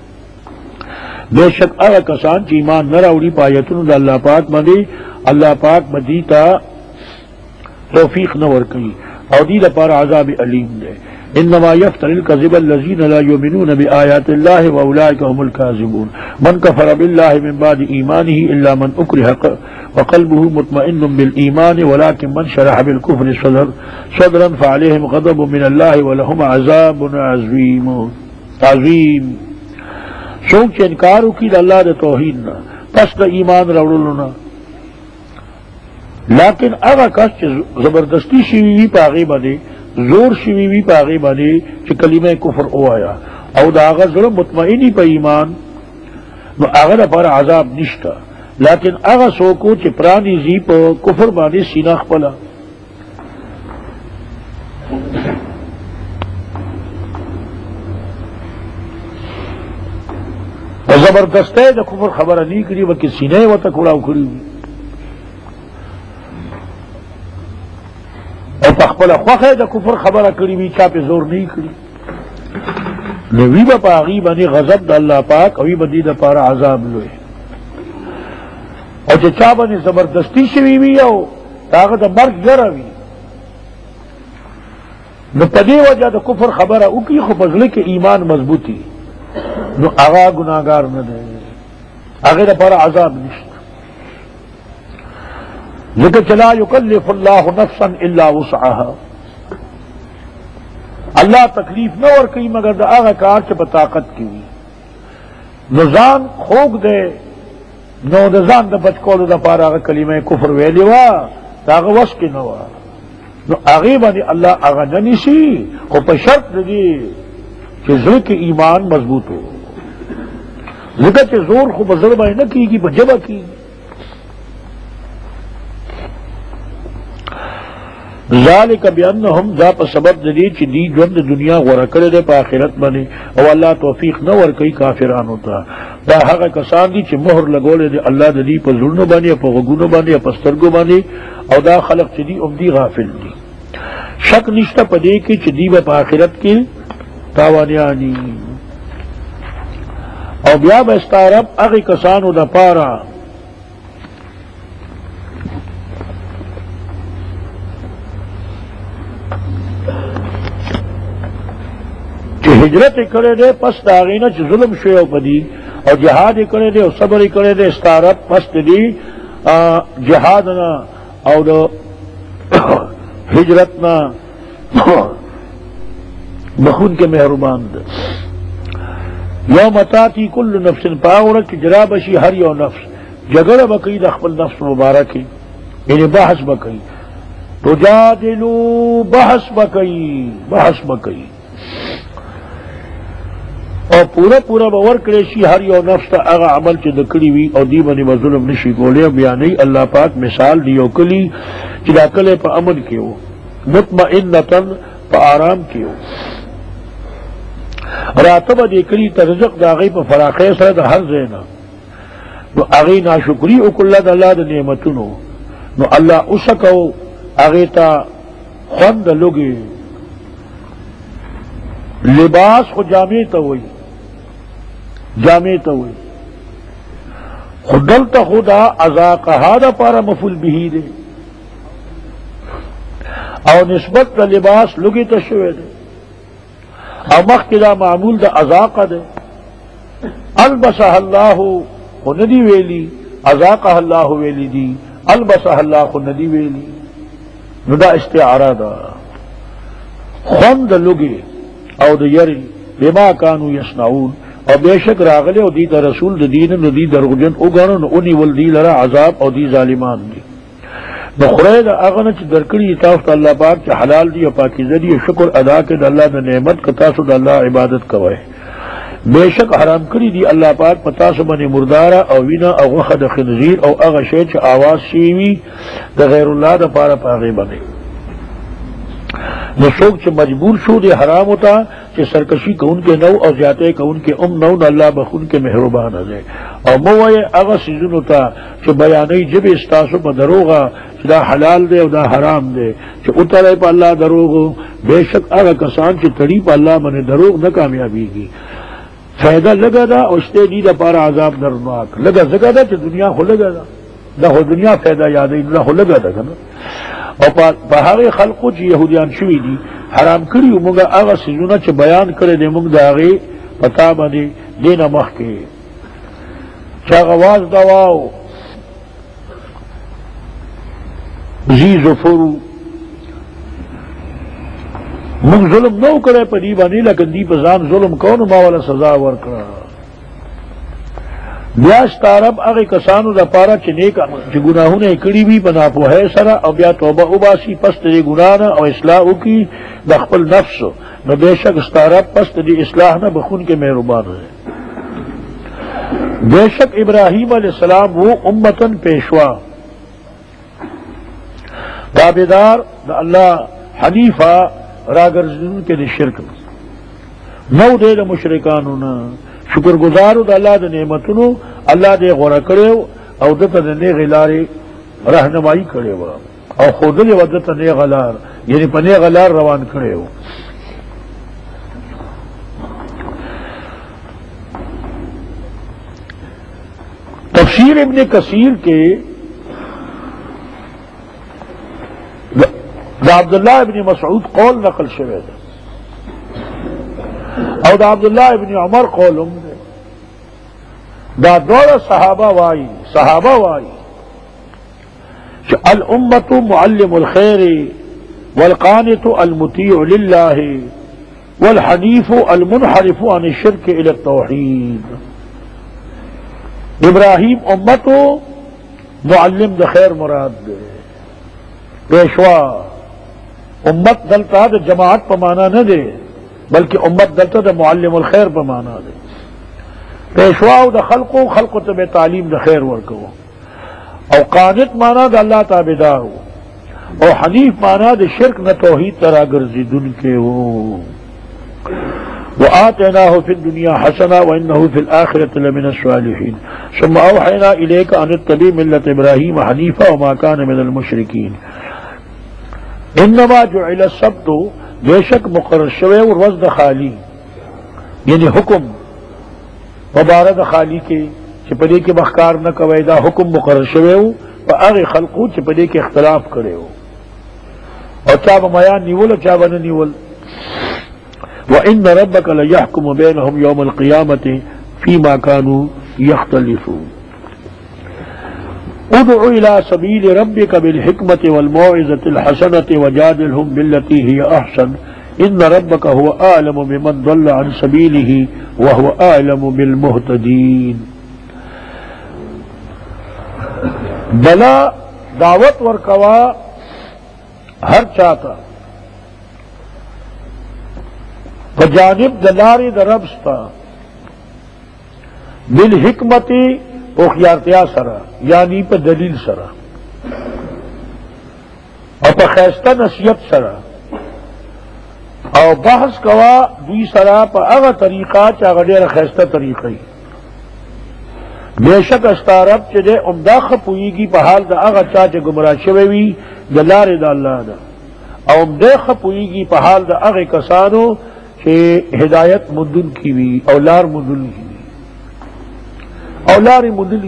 بهشک هغه کسان چې ایمان نه راوړي په آیتونو د الله پاک باندې الله پاک مدی ته توفیق نه ورکوي او دی لپاره عذاب علیم دے. انما یفتر الکذب الذین لا یؤمنون بآیات اللہ واولئک هم الکاذبون. من کفر باللہ من بعد ایمانہ الا من اکرہ وقلبہ مطمئن بالایمان ولکن من شرح بالکفر صدرا فعلیہم غضب من اللہ ولہم عذاب عظیم. سوک چه انکارو کی دا اللہ دا توحید نا پس دا ایمان روڑلو نا لیکن اگا کس چه زبردستی شویوی پا آغی بانے زور شویوی پا آغی بانے چه کلمہ کفر او آیا او دا آغا ظلم مطمئنی پا ایمان نو آغا دا پارا عذاب نشتا. لیکن اگا سوکو چه پرانی زی پا کفر بانے سیناخ پلا زبردستے دا کفر خبر نہیں کری بلکہ سینے و تک اڑاو کری او تخپل خوخه د کفر خبره کړی وی چا په زور نه کړی نو وی په هغه باندې غضب د الله پاک او وی باندې د پاره عذاب لوي او چې چا باندې زبردستی شوی وی او هغه د مرګ ګروي نو په دې وجه د کفر خبره او کی خو فضل کې ایمان مضبوطی نو هغه ګناګار نه دی هغه د پاره عذاب نشته. لیکن چلا یکلف اللہ نفسا الا وسعها اللہ تکلیف نہ ور کئی مگر دا آغا کار چھ بطاقت کی نو ځان خوگ دے نو دا ځان دا بچکولو دا پارا آغا کلمہ کفر ویلی وا دا آغا وس کی نوا نو آغی بانی اللہ آغا ننیسی خو پا شرط دی چھ زر کے ایمان مضبوط ہو. لیکن چھ زور خو بزربہ نہ کی گی بجبہ کی ذالک بانہم دا پا سبب دی چی دی جوند دنیا غورا کرے پا آخرت بنے او اللہ توفیق نہ ورکی کافران ہوتا. دا حقا کسان دی چی مہر لگولے دی اللہ دی پا ظلنو بانے پا غگونو بانے پا سترگو بانے او دا خلق چی دی امدی غافل دی. شک نشتا پا دے کی چی دی پا آخرت کی تاوانیانی او بیا بستارب اغی کسانو دا پارا ہجرت کرے دے پس داغینا چھ ظلم شیعو پدی اور جہاد کرے دے اور صبر کرے دے استارت پس دی جہادنا اور ہجرتنا بخون کے مہربان دے. یوم تاتی کل نفس پاورک جرا بشی ہر یو نفس جگڑ بکی دخل نفس مبارکی یعنی بحث بکی تجادلو بحث بکی اور پورا پورا باور کرے شی ہر یو نفس تا اغا عمل چی دکڑی وی اور دی بنی مظلم نشی گولے بیانی اللہ پاک مثال دیو کلی چلا کلے پا امن کیو مطمئنتن پا آرام کیو راتب دیکلی ترزق دا غی پا فراخی سر دا ہر زینا نو اغی ناشکری اکل دا اللہ دا نعمتنو نو اللہ اسکو اغی تا خوند لگی لباس خو جامع تا ہوئی خودلتا خدا ازاقہا دا پارا مفول بہی دے او نسبت دا لباس لگی تا شوئے دے او مخ دا معمول دا ازاقہ دے البسہ اللہ خو ندی ویلی ازاقہ اللہ ویلی دی البسہ اللہ خو ندی ویلی نو دا استعارہ دا خوند لگی او دا یری بما کانو یصنعون او بیشک راغله او دی ته رسول د دین نو دی دروغجن وګڼو نو اونې ول دی لره عذاب او دی ظالمان دي. نو خدای دا هغه نه چې درکړي تاسو ته الله پاک چې حلال دي او پاکیزه دي، شکر ادا کړئ د الله د نعمت که تاسو د الله عبادت کوئ. بیشک حرام کړی دی الله پاک په تاسو باندې مرداره او وینا او غوښه د خنزیر او هغه شی چې آواز شي وي د غیر الله دپاره په هغې باندې. نو څوک چې مجبور شو دی حرام ہوتا چې سرکشي کوونکې نو او زیاتې کوونکې نو نو الله بخونکې مهربانه دی. او مه وایئ هغه څیزونو ته چې بیانوي ژبې ستاسو په دروغه چې دا حلال دی او دا حرام دی چې وتړئ په الله دروغ. بیشک هغه کسان چې تړي په الله باندې دروغ نه کامیابېږي. فائدہ لگا دا او شتے دی دا پارا عذاب درناک لگا زگا دا چا دنیا خو لگا دا خو دنیا فائدہ یادی دا خو لگا دا کنا. او پا حقی خلقو چی یہودیان شوی دی حرام کریو مونگا آغا سیزونا چا بیان کرے دی مونگ دا آغی پتا بندی دینا مخ کے چا غواز دواو زی زفرو من ظلم نو کرے پا دی بانی لیکن دی پا زان ظلم کونو ما والا سزا ورکڑا. بیاش تارب اغی کسانو دا پارا چی نیکا چی گناہونے کڑی بھی پا ناپوہے سرا او بیا توبہ اباسی پست دی گناہنا او اصلاحو کی دخپل نفسو نو بیشک استارب پست دی اصلاحنا بخون کے مہربان ہے. بیشک ابراہیم علیہ السلام وہ امتن پیشوا تابدار دا اللہ حنیفہ راگرزدن کے دی شرک نو دے دا مشرکانو نا شکر گزارو دا اللہ دا نعمتنو اللہ دے غورا کریو او دتا دا نیغ لاری رہنمائی کریو او خود دے ودتا نیغ لار یعنی پا نیغ لار روان کریو. تفسیر ابن کثیر کے دا عبداللہ ابن مسعود قول نقل شوے دا او دا عبداللہ ابن عمر قولم دا دور صحابہ وائی کہ الامت معلم الخیر والقانت المطیع للہ والحنیف المنحرف عن الشرک الى التوحید. ابراہیم امتو معلم دا خیر مراد دے پیشوا امت دلتا دا جماعت پا مانا نہ دے بلکہ امت دلتا دا معلم الخیر پا مانا دے. پیشواو دا خلقو تب تعلیم دا خیر ورکو او قانت مانا دا اللہ تابدارو او حنیف مانا دا شرک نہ توحید ترا گرزیدن کے ہو. وآتیناہ فی الدنیا حسنہ وانہو فی الآخرۃ لمن الصالحین ثم اوحینا الیک ان اتبع ملت ابراہیم حنیفا وما کان من المشرکین. انما جعل السبت بیشک مقرر شوے روز د خالی یعنی حکم مبارد خالی کے چپدے کے بخکار نہ کوي دا حکم مقرر شوے پا اغی خلقو چپدے کے اختلاف کرے ہو اور چا بمیان نیول چا بنا نیول. وَإِنَّ رَبَّكَ لَيَحْكُمُ بَيْنَهُمْ يَوْمَ الْقِيَامَةِ فِيمَا كَانُوا يَخْتَلِفُونَ. ادع الى سبیل ربک بالحکمت والموعظۃ الحسنۃ وجادلهم بالتي هي احسن ان ربک هو اعلم بمن ضل عن سبیلہ وهو اعلم بالمهتدین. بلا دعوت ورکوا ہر چاہتا بجانب دلاری دربستا بالحکمتی اوخیارتیا سرا یعنی پہ دلیل سرا اور پہ خیستہ نصیحت سرا اور بحث کوا دوی سرا پہ اغا طریقہ چاگا دیر خیستہ طریقی. بے شک استارب چدے عمدہ خپوئی کی پہ حال دا اغا چاچے گمراہ شویوی دلار دا اللہ دا اور عمدہ خپوئی کی پہ حال دا اغا کسانو کہ ہدایت مدل کی وی اولار مدل کی اولار مدلی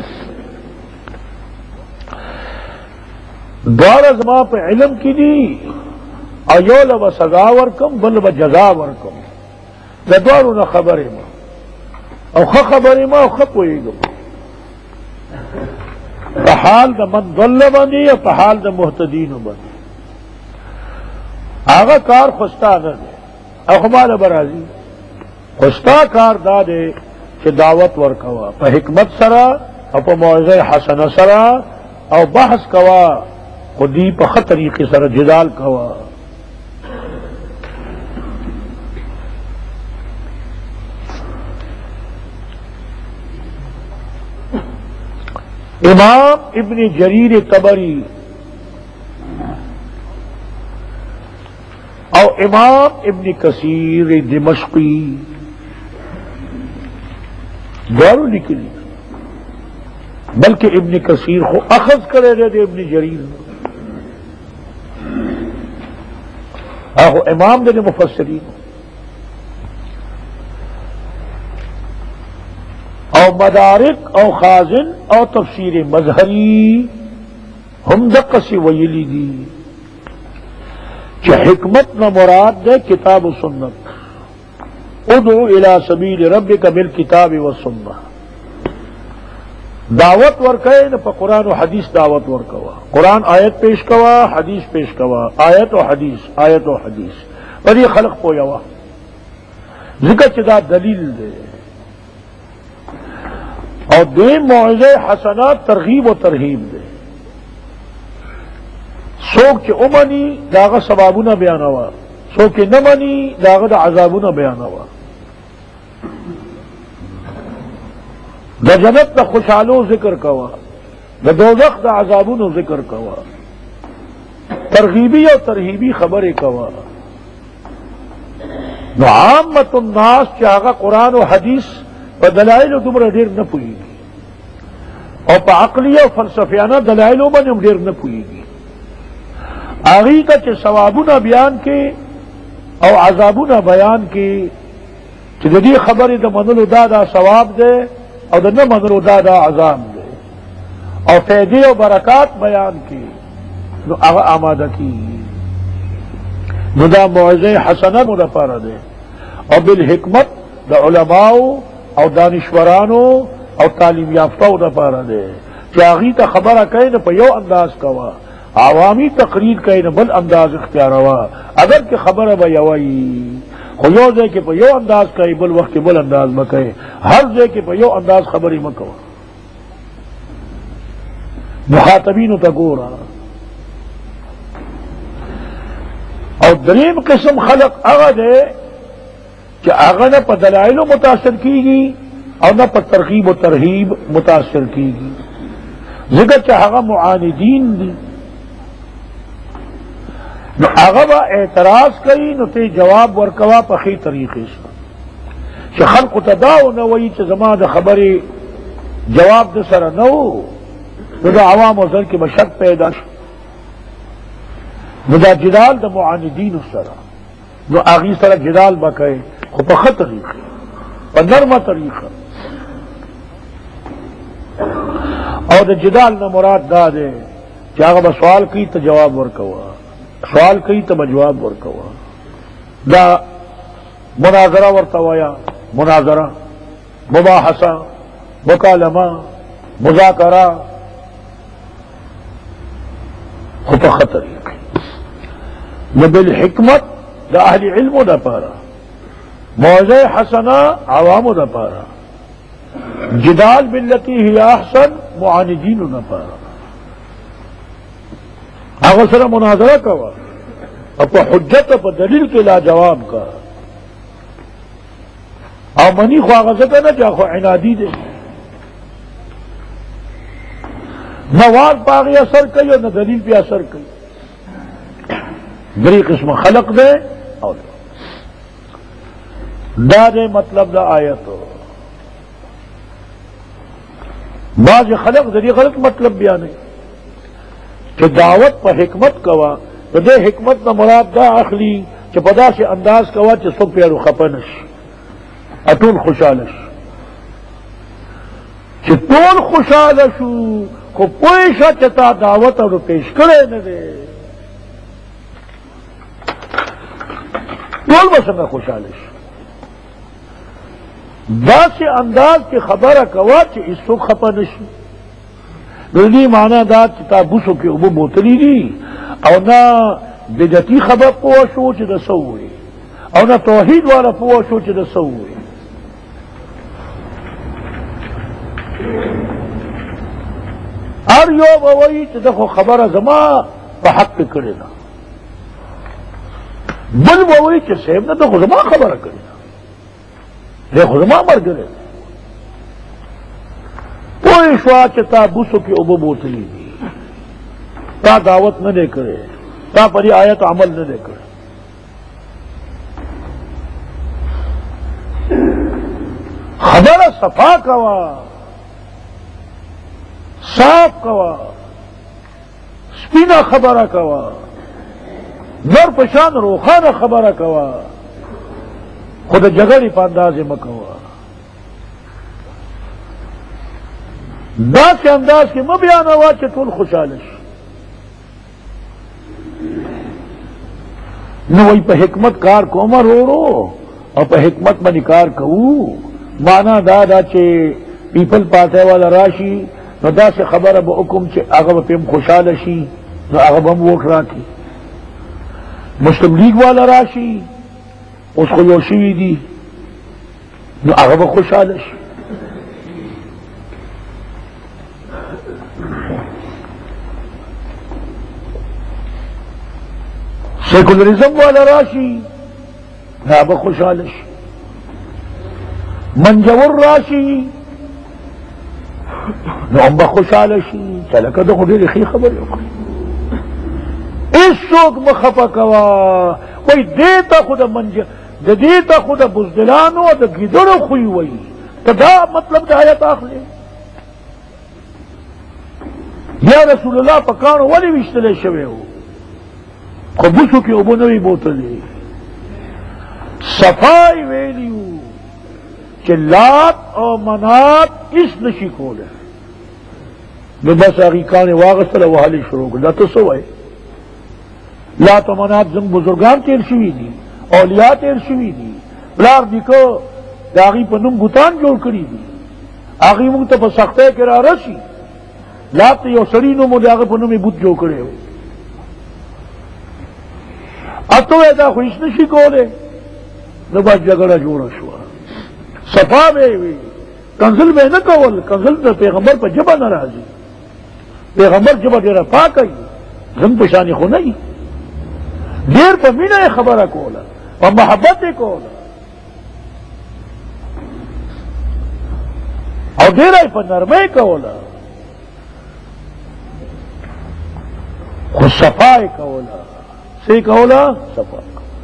دوار ازما پہ علم کی دی ایول و سزا ورکم بل و جزا ورکم دا دوارو نا خبر ما او خبر ما او خپوئی گم پحال دا من ضل بندی یا پحال دا محتدین بندی آغا کار خستا نہ دے او خمال برازی خوستا کار دا دے کہ دعوت ورکوا پا حکمت سرا او پا موعظہ حسنہ سرا او بحث کوا خودی پا خط طریقے سرا جدال کوا. امام ابن جریر طبری اور امام ابن کثیر دمشقی دارو نکلی، بلکہ ابن کثیر کو اخذ کرے دے ابن جریر آہو امام دے مفسرین او مدارک او خازن او تفسیر مظہری ہم دقسی ویلی دی کہ حکمت نہ مراد دے کتاب و سنت. ادعو الى سبیل ربک بالکتاب والسنہ. دعوت ورکے نہ پا قرآن و حدیث دعوت ورکوا، قرآن آیت پیش کوا، حدیث پیش کوا، آیت و حدیث پر یہ خلق پویوا ذکر چدا دلیل دے. اور دے موعظہ حسنہ ترغیب و ترہیب دے. سوک چ امنی داغ ثوابنا بیانوا، سوک نہ منی داغ دا عذابنا بیانوا. دا جنت دا خوشحالو ذکر کوا، دا دوزخ دا عذابونو ذکر کوا، ترغیبی اور ترہیبی خبریں کوا. نو عامت الناس چاہا قرآن و حدیث پا دلائل و دمرا دیر نہ پوئی گی، اور پا عقلیہ و فلسفیانہ دلائلوں میں نم دیر نہ پوئی گی. آغی کا چھ ثوابنا بیان کے او عذابنا بیان کے چھ دی خبر دا منلو دادا ثواب دے او دا نہ منلو دادا عذاب دے، اور فیدے و برکات بیان کی نو اغا آمادہ کی نو دا موعظہ حسنہ مدفارہ دے. اور بالحکمت دا علماء او دانشورانو او تعلیم یافتہ دپارہ دے کہ آغی تا خبرہ کئی نہ پا یو انداز کوا، عوامی تقریر کئی نہ بل انداز اختیار ہوا. اگر کہ خبرہ با یوائی خیو دے کہ پا یو انداز کئی بل وقت بل انداز مکئی، ہر دے کہ پا یو انداز خبری مکوا. مخاطبینو تا گورا. اور دریم قسم خلق اغا دے کہ آغا نہ پا دلائلو متاثر کی گی اور نہ پا ترغیب و ترہیب متاثر کی گی. ذکر چاہا معاندین دی نو آغا با اعتراض کئی نو تے جواب ورکوا پا خی طریقے سے کہ خلق تداو نوئی چا زمان دا خبری جواب دا سر نو نو دا عوام و ذر کی بشک پیدا شو نو دا جدال دا معاندین سر نو آغی سر جدال با کئے خو پا خط طریقے پا نرم طریقہ. اور دا جدال نہ مراد دا دے کہ آغا با سوال کی تا جواب ورکوا، سوال کی تا جواب ورکوا. دا مناظرہ ورتوایا، مناظرہ، مباحثہ، مکالمہ، مذاکرہ خطا خطر نہ بالحکمت دا اہل علم دا پارا، موعظہ حسنہ عوام دا پارا، جدال باللتی ہی احسن معاندین نہ پارا. آغا سر مناظرہ کوا اپا حجت اپا دلیل کے لا جواب کا او منی خواہ غزتا نا چاہو عنادی دے نہ وار پاغی اثر کئی اور نہ دلیل پہ اثر کئی. بری قسم خلق دے اور دا دے مطلب دا آیت ہو. بعض خلق ذری غلط مطلب بیانے کہ دعوت پہ حکمت کوا تو دے حکمت نہ مراد دا اخلی کہ پدا سے انداز کوا چھ سب پیارو خپنش اٹول خوشحالش چھ طول خوشحالشو کو پویشا چتا دعوت اور پیش کرے نہ دے طول بسنگا خوشحالش دا سے انداز کی خبر کوا چھ اس کو خپنش دلی مانا دا چتا بوسو کی ابو بوتلی دی او نہ بدعتی خبر پوشو چھ دسو ہوئی او نہ توحید والا پوشو چھ دسو ہوئی هر یو به وایي چې دا خو خبره زما په حق کې کړې ده، بل به وایي چې صاحب نه دا خو زما خبره کړې ده، دا خو زما ملګری دی. پوه شوه چې تا بوسو کې اوبه بوتلي دي، تا دعوت نه دی کړی، تا په دې آیت عمل نه دی کړی. خبره صفا کوا، صاف کوا، سپینه خبره کوا، نر پشان روخانه خبره کوا، خود جګړې په اندازې مه کوه. داسې انداز کې مه بیانوه چې ټول خوشحاله شي. نو وی په حکمت کار کومه روړو او په حکمت باندې کار کوو. معنا دا دا چې پیپل پارټۍ والا راشي نو داسې خبره به وکړم چې هغه به پرې خوشحاله شي، نو هغه به هم ووټ راکړي. مسلم لیگ والا راشي، اوس خو یو شوي دي، نو هغه به خوشحاله شي. سیکولرزم والا راشي، هغه به خوشحاله شي. منجور راشي، نو هم به خوشحاله شي. چلکه ده خو ډېرې ښې خبرې وکړي. هېڅوک مه خفه کوه. وایي دې ته خو د دې ته خو د بزدلانو او د ګیدړو خوی وایي. ته دا مطلب د آیت اخلې؟ یا رسول الله په کاڼو ولې ویشتلی شوی و؟ خو بوسو کې اوبه نه وي بوتلې. صفای ویلي وو چې لات او منات هېڅ نشي کولی. نو بس هغې کاڼې واغېستله، وهلې شروع کړه. دا ته څه وایې؟ لات و منات زموږ بزرګان تېر شوي دي، اولیاء تېر شوي دي، پلار نیکه د هغې په نوم بوتان جوړ کړي دي. هغې موږ ته په سختۍ کې را رسي. لات ته یو سړي نوم و، د هغه په نوم یې بوت جوړ کړی و. اته وایې دا خو هېڅ نشي کولی. نو بس جګړه جوړه شوه. صفا به یې وي، کنزل به یې نه کول. کنزل د پیغمبر په ژبه نه راځي. پیغمبر ژبه ډېره پاکه وي، زموږ په شانې خو نه وي. ډېر په مینه یې خبره کوله، په محبت یې کوله، او ډېره یې په نرمۍ کوله، خو صفا یې کوله. څه یې کوله؟ صفا.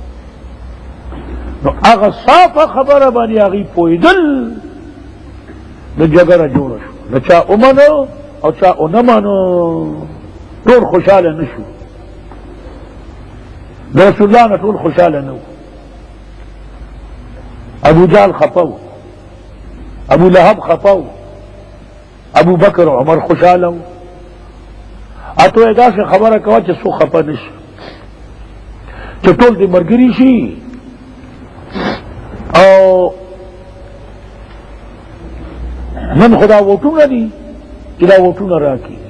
نو هغه صافه خبره باندې هغې پوهېدل، نو جګړه جوړه شوه. نو چا ومنو او چا ونه منو، ټول خوشحاله نه شو. د رسول الله نه ټول خوشحاله نه و. ابو جهل خفه و، ابو لهب خفه و، ابو بکر و عمر خوشحاله و. اته یې داسې خبره کوه چې څوک خفه نه شي، چې ټول دې ملګري شي او نن خو دا ووټونه دي چې دا ووټونه راکړي،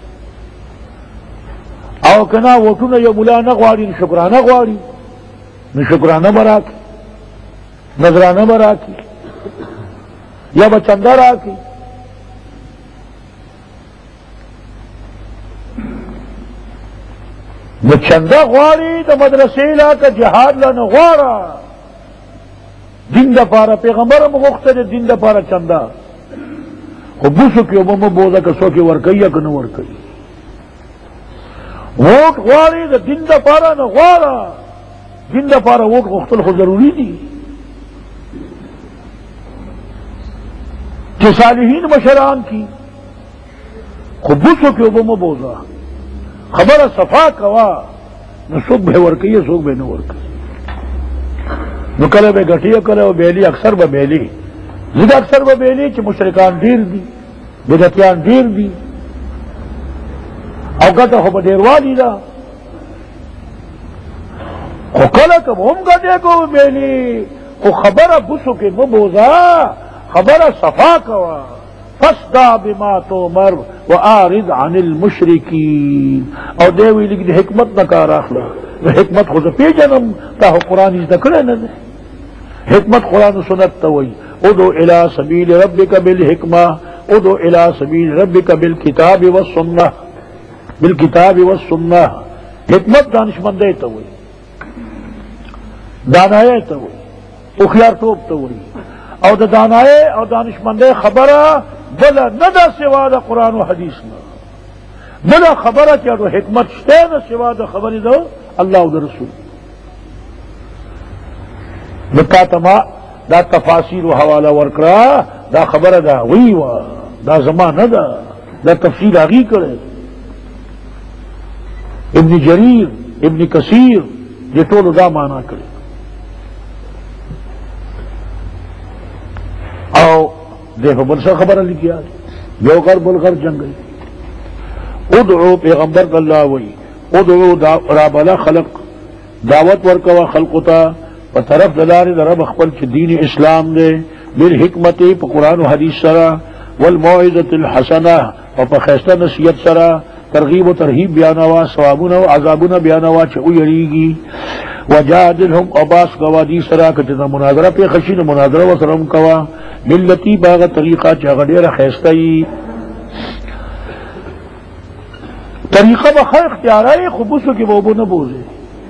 او که نه ووټونه یو ملا نه غواړي نو شکرانه غواړي، نو شکرانه به راکړي، نذرانه به راکړي، یا به چنده راکړي. نو چنده غواړي د مدرسې لا که جهاد لا نه غواړه، دین دپاره پیغمبر هم غوښته د دین دپاره چنده. خو بوسو کې اوبه مه بوځه که څوک یې ورکوي یا که نه ورکوي. ووټ غواړي د دین دپاره نه غواړه، دین دپاره ووټ غوښتل خو ضروري دي. چې صالحین مشران کی، خو بوسو کې اوبه مه بوځه. خبره صفا کوا، نو څوک به ورکوي څوک به نه ورکوي. نو کله به ګټي کله به بیلی، اکثر به بیلی. ځکه اکثر به بیلی چې مشرکان ډیر دي، بدعتیان ډیر دي، او ګټه خو به ډیروالي ده. خو کله که هم ګټې کو بیلی، خو خبره بوسو کې مه بوځه، خبره صفا کوا. فاصدع بما تؤمر واعرض عن المشرکین. او دی ویلي د حکمت نه کار اخله. د حکمت خو زه پیژنم، تا خو قرآن زده کړی نه دی. حکمت قرآن و سنت ته وایي ادعو الی سبیل ربک بالحکمه ادعو الی سبیل ربک بالکتاب والسنہ، بالکتاب والسنہ. حکمت دانشمندی ته وایي، دانایي ته وایي، هوښیارتوب ته وایي. او د دانایي او دانشمندی خبره بله نه ده سوا د قرآن و حدیث نه، بله خبره چې د حکمت شته نه سوا د خبرې د الله او د رسول. نو تا ته ما دا تفاسیر و حواله ورکړه، دا خبره دا وی وه، دا زما نه ده، دا تفصیل هغې کړی. ابن جریر، ابن کثیر دې ټولو دا معنا کړی. او دې په بل څه خبره لیکیا، یو غر بل غر جنگل. ادعو پیغمبر الله وی، ادعو رابلا خلق، دعوت ورکوا خلقو ته په طرف د لارې د رب خپل چې دین اسلام دی، بالحکمت په قرآن و حدیث سره، والموعظة الحسنه او په ښایسته نصیحت سره، ترغیب و ترهیب بیانوا، ثوابونه او عذابونه بیانوا چې ویریږي. وجادلهم او باس کوا دي سره که چې مناظره پې خشي نو مناظره ورسره هم کوا، بالتي باغه طریقه چې هغه ډېره ښایسته وي. طریقه به ښه اختیاروي خو بوسو کې به اوبه نه بوځي.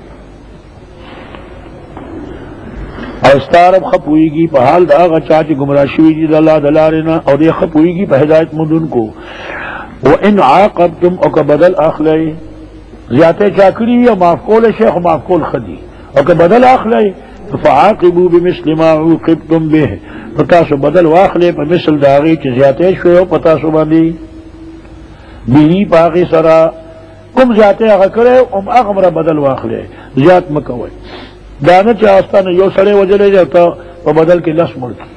او ستارب ښه پوهېږي په حال د هغه چا چې ګمراه شوي دي د الله د لارې نه، او دی ښه پوهېږي په هدایت موندونکو. وان عاقبتم او که بدل اخلی، زیاته چا کړي وي او معاف کول شي، خو معاف کول ښه دي. او که بدل اخلی فعاقبوا بمثل ما عوقبتم به، نو تاسو بدل واخلئ په مثل د هغې چې زیاتی شوی او په تاسو باندې به په هغې سره کوم زیاتی هغه کړی هم هغومره بدل واخلئ، زیات مه کوئ. دا نه چې استانه یو سړی وجلی دی ته په بدل کې لس مړ کړي.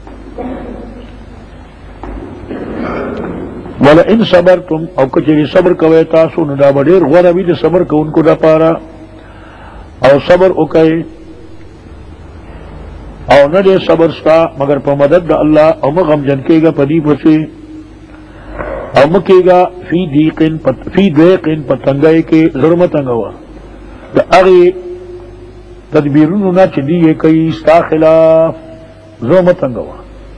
ولئن صبرتم او که چېرې صبر کوئ تاسو نو دا به ډېر غوره وي د صبر کوونکو دپاره. او صبر وکئ او نه دې صبر ستا مگر په مدد د الله، او مه غمجن کېږه په دې پسې، او مه کېږه فی ضیقن په تنګۍ کې، زړه مه تنګوه د هغې تدبیرونو نه چې دی یې کوي ستا خلاف، زړه مه تنګوه.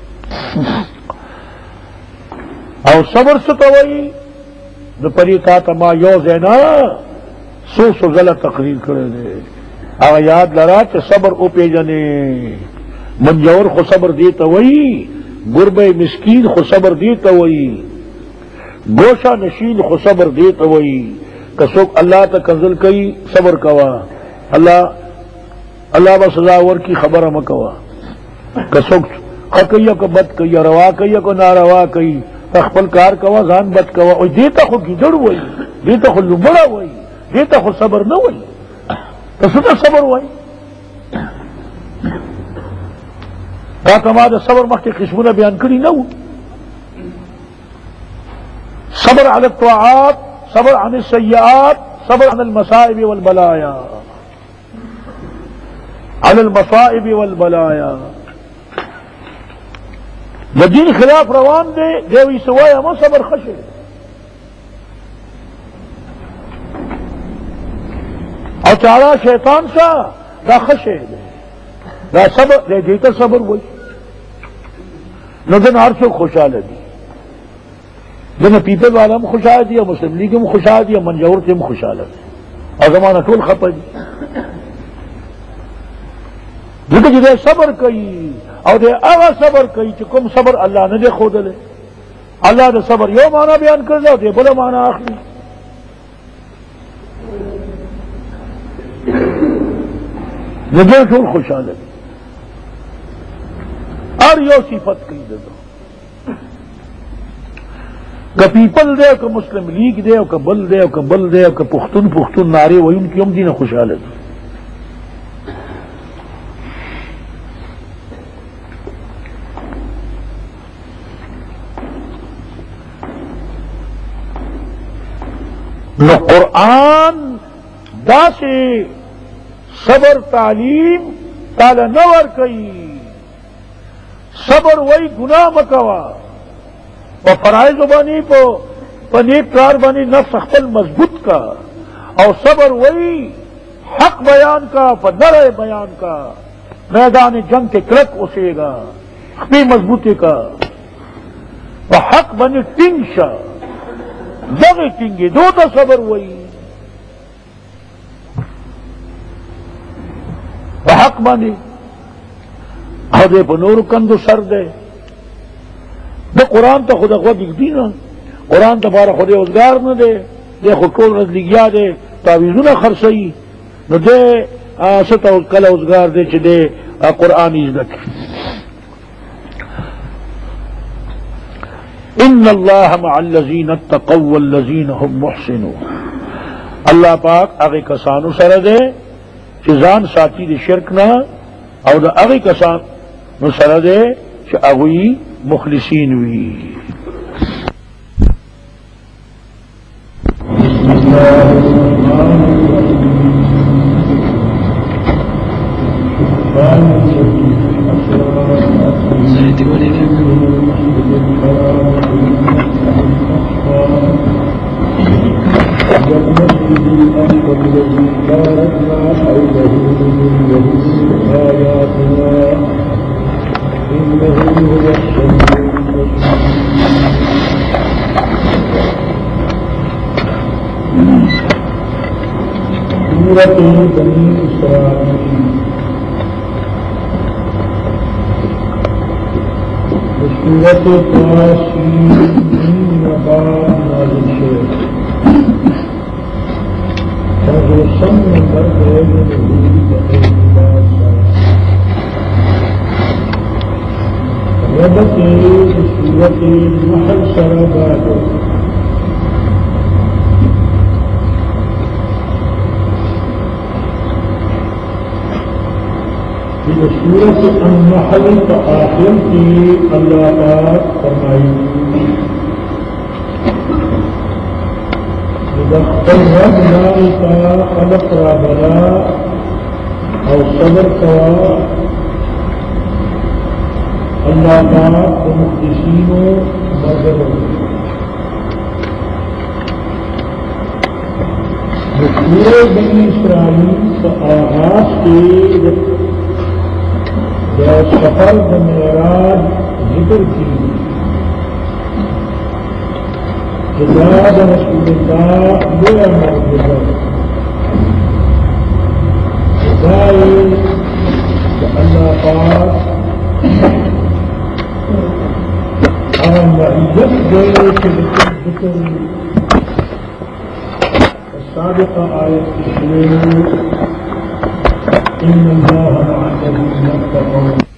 او صبر څه ته وایي؟ د پرې تا ته ما یو ځای نه څو ځله تقریر کړی دی، هغه یاد لره چې صبر وپېژنې. منجور خو صبر دی ته وایي، ګربه مسکین خو صبر دی ته وایي، گوشہ نشین خو صبر دی ته وایي. که څوک الله ته کنزل کوي صبر کوه، الله به سزا ورکي، خبره مه کوه. که څوک ښه کوي او که بد کوي، روا کوي او که ناروا کوي، ته خپل کار کوه، ځان بد کوه. او دې ته خو ګیدړ وایي، دې ته خو لومړه وایي، دې ته خو صبر نه وایي. ته څه ته صبر وایي؟ تا ته ما د صبر مخکې قسمونه بیان کړي نه وو. صبر علی الطاعات، صبر عن السیئات، صبر عن المصائب والبلایا، عن المصائب والبلایا. د دین خلاف روان دی، دیوی سوایا ما صبر خشه. او چارا شیطان سا دا خشه دی، دا صبر دیتا صبر وی. نو دن هر څوک خوشحاله دي، دن پیپل والا هم خوشحاله دي، او مسلم لیگ هم خوشحاله دي، او منجور ته هم خوشحاله دي، او زمانه ټول خپه دي. ځکه چې دی صبر کوي، او دی هغه صبر کوي چې کوم صبر الله نه دی ښودلی. الله د صبر یو معنا بیان کړی او دی بله معنا اخلي. نو دی ټول خوشحاله دي، هر یو صفت کوي د ده، که پیپل دی او که مسلم لیگ دی او که بل دی او که بل دی او که پښتون نارې ویونکي هم دي نه خوشحاله دي. نو قرآن دا سے صبر تعلیم تالا نور کئی. صبر وئی گناہ مکوا پا فرائض بانی پا نیک کار بانی نفس خپل مضبوط کا، اور صبر وئی حق بیان کا پا نرے بیان کا، میدان جنگ کے کلک اسے گا خپی مضبوطی کا. په حق باندې ټینګ شه دغه ټینګېدو ته صبر وایي په حق باندې او دې په نورو کندو سر دی د قرآن ته خو د غوږ ږدي نه قرآن ته باره خو دې اوزګار نه دی دی خو ټول ورځ لګیا دی تعویذونه خرڅوي نو دی څه ته کله اوزګار دی چې دی قرآن یې زده کړي ان اللہ مع الذین اتقوا والذین هم محسنون اللہ پاک هغه کسانو سره دی چې ځان ساتي د شرک نه او د هغه کسانو سره دی چې هغوی مخلصین وي سورۃ بنی اسرائیل سورۃ طاسین بعد نازل شد اور سن نمبر ہے ربط سورۃ النحل سره بعد سورۃ النحل کا آخر کی اللہ پاک فرمائی ربنا کا خلق را بنا اور صبر کا اللہ پاک کو مخلصینوں مگر پورے بنی اسرائیل کا آغاز کے سفر معراج ذکر کی حجاب رسول اللہ میرا مرتبہ اللہ پاک اور معیت گئے کہ ذکر سابقہ آیت کی ان اللہ مع الذین اتقوا